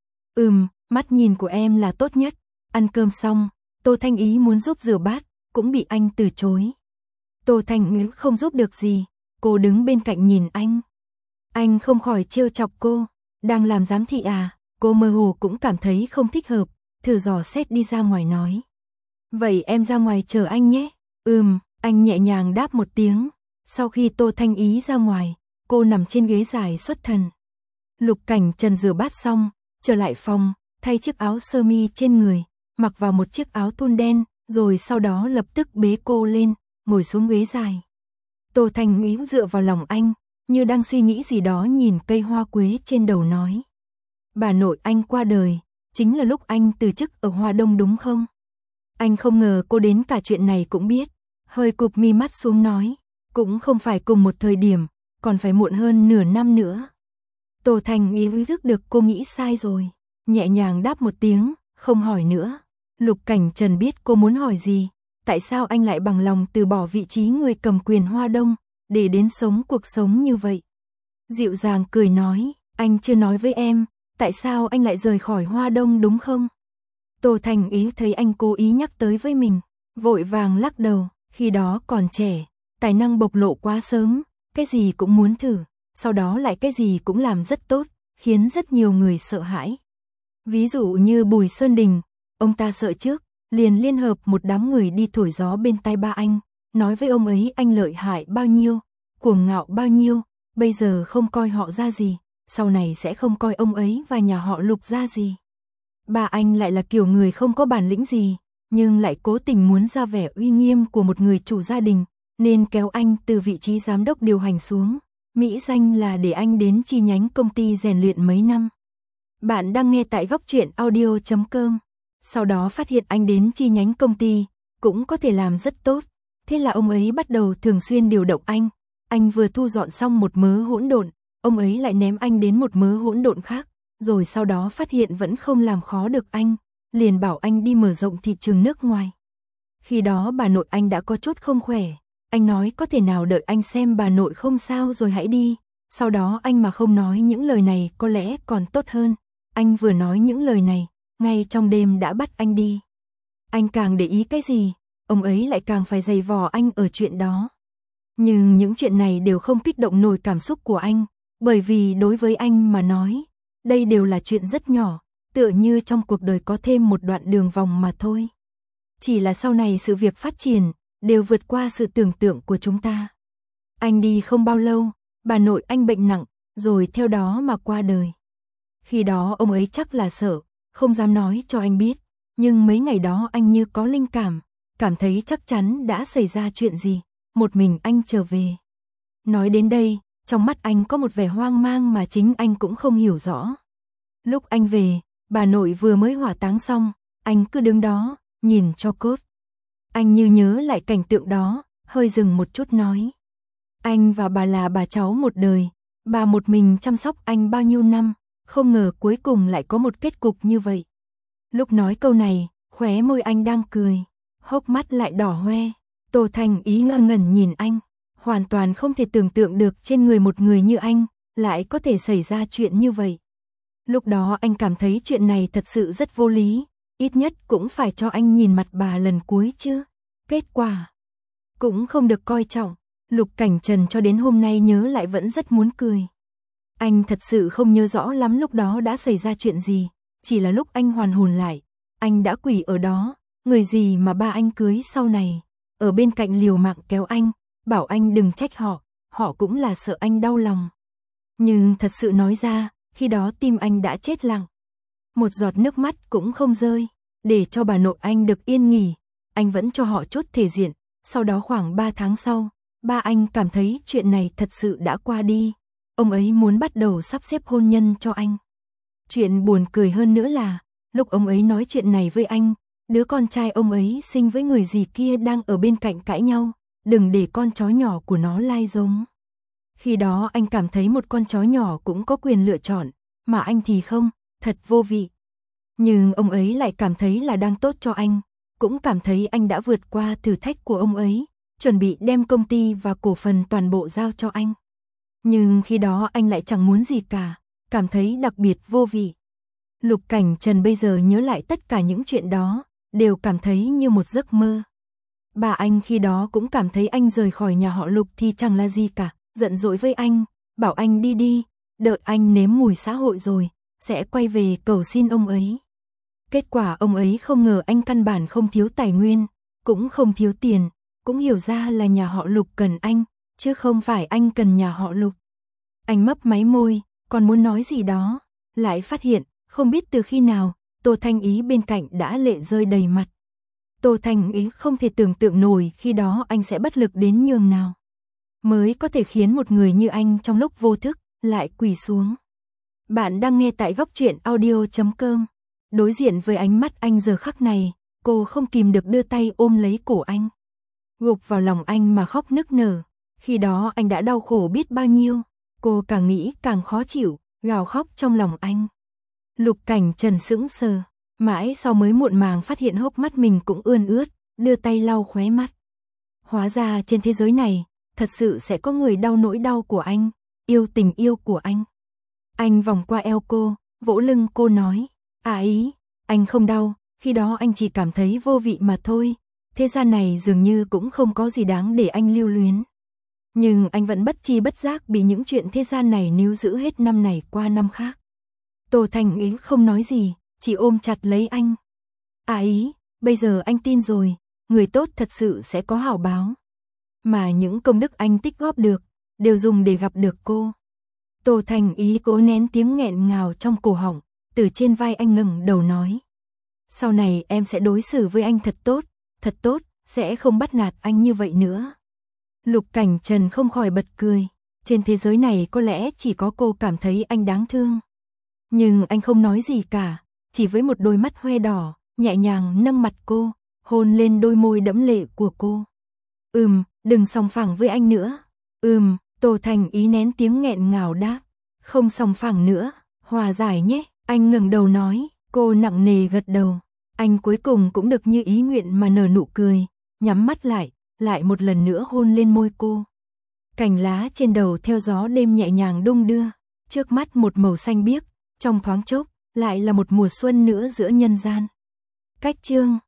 Ừm, mắt nhìn của em là tốt nhất. Ăn cơm xong, Tô Thanh Ý muốn giúp rửa bát, cũng bị anh từ chối. Tô Thanh Ý không giúp được gì, cô đứng bên cạnh nhìn anh. Anh không khỏi trêu chọc cô, đang làm giám thị à? Cô mơ hồ cũng cảm thấy không thích hợp, thử dò xét đi ra ngoài nói. Vậy em ra ngoài chờ anh nhé. Ừm, anh nhẹ nhàng đáp một tiếng. Sau khi Tô Thanh Ý ra ngoài, cô nằm trên ghế dài xuất thần. Lục Cảnh Trần rửa bát xong, trở lại phòng, thay chiếc áo sơ mi trên người, mặc vào một chiếc áo thun đen, rồi sau đó lập tức bế cô lên, ngồi xuống ghế dài. Tô Thanh Ý dựa vào lòng anh, như đang suy nghĩ gì đó nhìn cây hoa quế trên đầu nói. Bà nội anh qua đời, chính là lúc anh từ chức ở Hoa Đông đúng không? Anh không ngờ cô đến cả chuyện này cũng biết, hơi cụp mi mắt xuống nói, cũng không phải cùng một thời điểm, còn phải muộn hơn nửa năm nữa. Tô Thành ý ý thức được cô nghĩ sai rồi, nhẹ nhàng đáp một tiếng, không hỏi nữa. Lục Cảnh Trần biết cô muốn hỏi gì, tại sao anh lại bằng lòng từ bỏ vị trí người cầm quyền Hoa Đông, để đến sống cuộc sống như vậy. Dịu dàng cười nói, anh chưa nói với em, tại sao anh lại rời khỏi Hoa Đông đúng không? Tô Thành ý thấy anh cố ý nhắc tới với mình, vội vàng lắc đầu, khi đó còn trẻ, tài năng bộc lộ quá sớm, cái gì cũng muốn thử, sau đó lại cái gì cũng làm rất tốt, khiến rất nhiều người sợ hãi. Ví dụ như Bùi Sơn Đình, ông ta sợ trước, liền liên hợp một đám người đi thổi gió bên tai ba anh, nói với ông ấy anh lợi hại bao nhiêu, cuồng ngạo bao nhiêu, bây giờ không coi họ ra gì, sau này sẽ không coi ông ấy và nhà họ Lục ra gì. Ba anh lại là kiểu người không có bản lĩnh gì, nhưng lại cố tình muốn ra vẻ uy nghiêm của một người chủ gia đình, nên kéo anh từ vị trí giám đốc điều hành xuống, mỹ danh là để anh đến chi nhánh công ty rèn luyện mấy năm. Bạn đang nghe tại góc truyện audio chấm com. Sau đó phát hiện anh đến chi nhánh công ty, cũng có thể làm rất tốt. Thế là ông ấy bắt đầu thường xuyên điều động anh. Anh vừa thu dọn xong một mớ hỗn độn, ông ấy lại ném anh đến một mớ hỗn độn khác. Rồi sau đó phát hiện vẫn không làm khó được anh, liền bảo anh đi mở rộng thị trường nước ngoài. Khi đó bà nội anh đã có chút không khỏe. Anh nói có thể nào đợi anh xem bà nội không sao rồi hãy đi. Sau đó anh mà không nói những lời này có lẽ còn tốt hơn. Anh vừa nói những lời này, ngay trong đêm đã bắt anh đi. Anh càng để ý cái gì, ông ấy lại càng phải giày vò anh ở chuyện đó. Nhưng những chuyện này đều không kích động nổi cảm xúc của anh, bởi vì đối với anh mà nói, đây đều là chuyện rất nhỏ, tựa như trong cuộc đời có thêm một đoạn đường vòng mà thôi. Chỉ là sau này sự việc phát triển, đều vượt qua sự tưởng tượng của chúng ta. Anh đi không bao lâu, bà nội anh bệnh nặng, rồi theo đó mà qua đời. Khi đó ông ấy chắc là sợ, không dám nói cho anh biết, nhưng mấy ngày đó anh như có linh cảm, cảm thấy chắc chắn đã xảy ra chuyện gì, một mình anh trở về. Nói đến đây, trong mắt anh có một vẻ hoang mang mà chính anh cũng không hiểu rõ. Lúc anh về, bà nội vừa mới hỏa táng xong, anh cứ đứng đó, nhìn cho cốt. Anh như nhớ lại cảnh tượng đó, hơi dừng một chút nói. Anh và bà là bà cháu một đời, bà một mình chăm sóc anh bao nhiêu năm, không ngờ cuối cùng lại có một kết cục như vậy. Lúc nói câu này, khóe môi anh đang cười, hốc mắt lại đỏ hoe. Tô Thành ý ngơ ngẩn nhìn anh, hoàn toàn không thể tưởng tượng được trên người một người như anh, lại có thể xảy ra chuyện như vậy. Lúc đó anh cảm thấy chuyện này thật sự rất vô lý, ít nhất cũng phải cho anh nhìn mặt bà lần cuối chứ. Kết quả cũng không được coi trọng, Lục Cảnh Trần cho đến hôm nay nhớ lại vẫn rất muốn cười. Anh thật sự không nhớ rõ lắm lúc đó đã xảy ra chuyện gì, chỉ là lúc anh hoàn hồn lại, anh đã quỳ ở đó, người gì mà ba anh cưới sau này, ở bên cạnh liều mạng kéo anh, bảo anh đừng trách họ, họ cũng là sợ anh đau lòng. Nhưng thật sự nói ra, khi đó tim anh đã chết lặng. Một giọt nước mắt cũng không rơi, để cho bà nội anh được yên nghỉ. anh vẫn cho họ chốt thể diện. Sau đó khoảng ba tháng sau, ba anh cảm thấy chuyện này thật sự đã qua đi. Ông ấy muốn bắt đầu sắp xếp hôn nhân cho anh. Chuyện buồn cười hơn nữa là, lúc ông ấy nói chuyện này với anh, đứa con trai ông ấy sinh với người gì kia đang ở bên cạnh cãi nhau, đừng để con chó nhỏ của nó lai giống. Khi đó anh cảm thấy một con chó nhỏ cũng có quyền lựa chọn, mà anh thì không, thật vô vị. Nhưng ông ấy lại cảm thấy là đang tốt cho anh, cũng cảm thấy anh đã vượt qua thử thách của ông ấy, chuẩn bị đem công ty và cổ phần toàn bộ giao cho anh. Nhưng khi đó anh lại chẳng muốn gì cả, cảm thấy đặc biệt vô vị. Lục Cảnh Trần bây giờ nhớ lại tất cả những chuyện đó, đều cảm thấy như một giấc mơ. Bà anh khi đó cũng cảm thấy anh rời khỏi nhà họ Lục thì chẳng là gì cả, giận dỗi với anh, bảo anh đi đi, đợi anh nếm mùi xã hội rồi, sẽ quay về cầu xin ông ấy. Kết quả ông ấy không ngờ anh căn bản không thiếu tài nguyên, cũng không thiếu tiền, cũng hiểu ra là nhà họ Lục cần anh, chứ không phải anh cần nhà họ Lục. Anh mấp máy môi, còn muốn nói gì đó, lại phát hiện, không biết từ khi nào, Tô Thanh Ý bên cạnh đã lệ rơi đầy mặt. Tô Thanh Ý không thể tưởng tượng nổi khi đó anh sẽ bất lực đến nhường nào, mới có thể khiến một người như anh trong lúc vô thức, lại quỳ xuống. Bạn đang nghe tại góc truyện audio chấm com. Đối diện với ánh mắt anh giờ khắc này, cô không kìm được đưa tay ôm lấy cổ anh, gục vào lòng anh mà khóc nức nở. Khi đó anh đã đau khổ biết bao nhiêu, cô càng nghĩ càng khó chịu, gào khóc trong lòng anh. Lục Cảnh Trần sững sờ, mãi sau mới muộn màng phát hiện hốc mắt mình cũng ươn ướt, đưa tay lau khóe mắt. Hóa ra trên thế giới này, thật sự sẽ có người đau nỗi đau của anh, yêu tình yêu của anh. Anh vòng qua eo cô, vỗ lưng cô nói, à Ý, anh không đau, khi đó anh chỉ cảm thấy vô vị mà thôi, thế gian này dường như cũng không có gì đáng để anh lưu luyến. Nhưng anh vẫn bất chi bất giác bị những chuyện thế gian này níu giữ hết năm này qua năm khác. Tô Thanh Ý không nói gì, chỉ ôm chặt lấy anh. À Ý, bây giờ anh tin rồi, người tốt thật sự sẽ có hảo báo. Mà những công đức anh tích góp được, đều dùng để gặp được cô. Tô Thanh Ý cố nén tiếng nghẹn ngào trong cổ họng, từ trên vai anh ngẩng đầu nói. Sau này em sẽ đối xử với anh thật tốt, thật tốt, sẽ không bắt nạt anh như vậy nữa. Lục Cảnh Trần không khỏi bật cười, trên thế giới này có lẽ chỉ có cô cảm thấy anh đáng thương. Nhưng anh không nói gì cả, chỉ với một đôi mắt hoe đỏ, nhẹ nhàng nâng mặt cô, hôn lên đôi môi đẫm lệ của cô. Ừm, đừng sòng phẳng với anh nữa. Ừm, Tô Thanh Ý nén tiếng nghẹn ngào đáp. Không sòng phẳng nữa, hòa giải nhé. Anh ngẩng đầu nói, cô nặng nề gật đầu. Anh cuối cùng cũng được như ý nguyện mà nở nụ cười, nhắm mắt lại, lại một lần nữa hôn lên môi cô. Cành lá trên đầu theo gió đêm nhẹ nhàng đung đưa, trước mắt một màu xanh biếc, trong thoáng chốc, lại là một mùa xuân nữa giữa nhân gian. Cách chương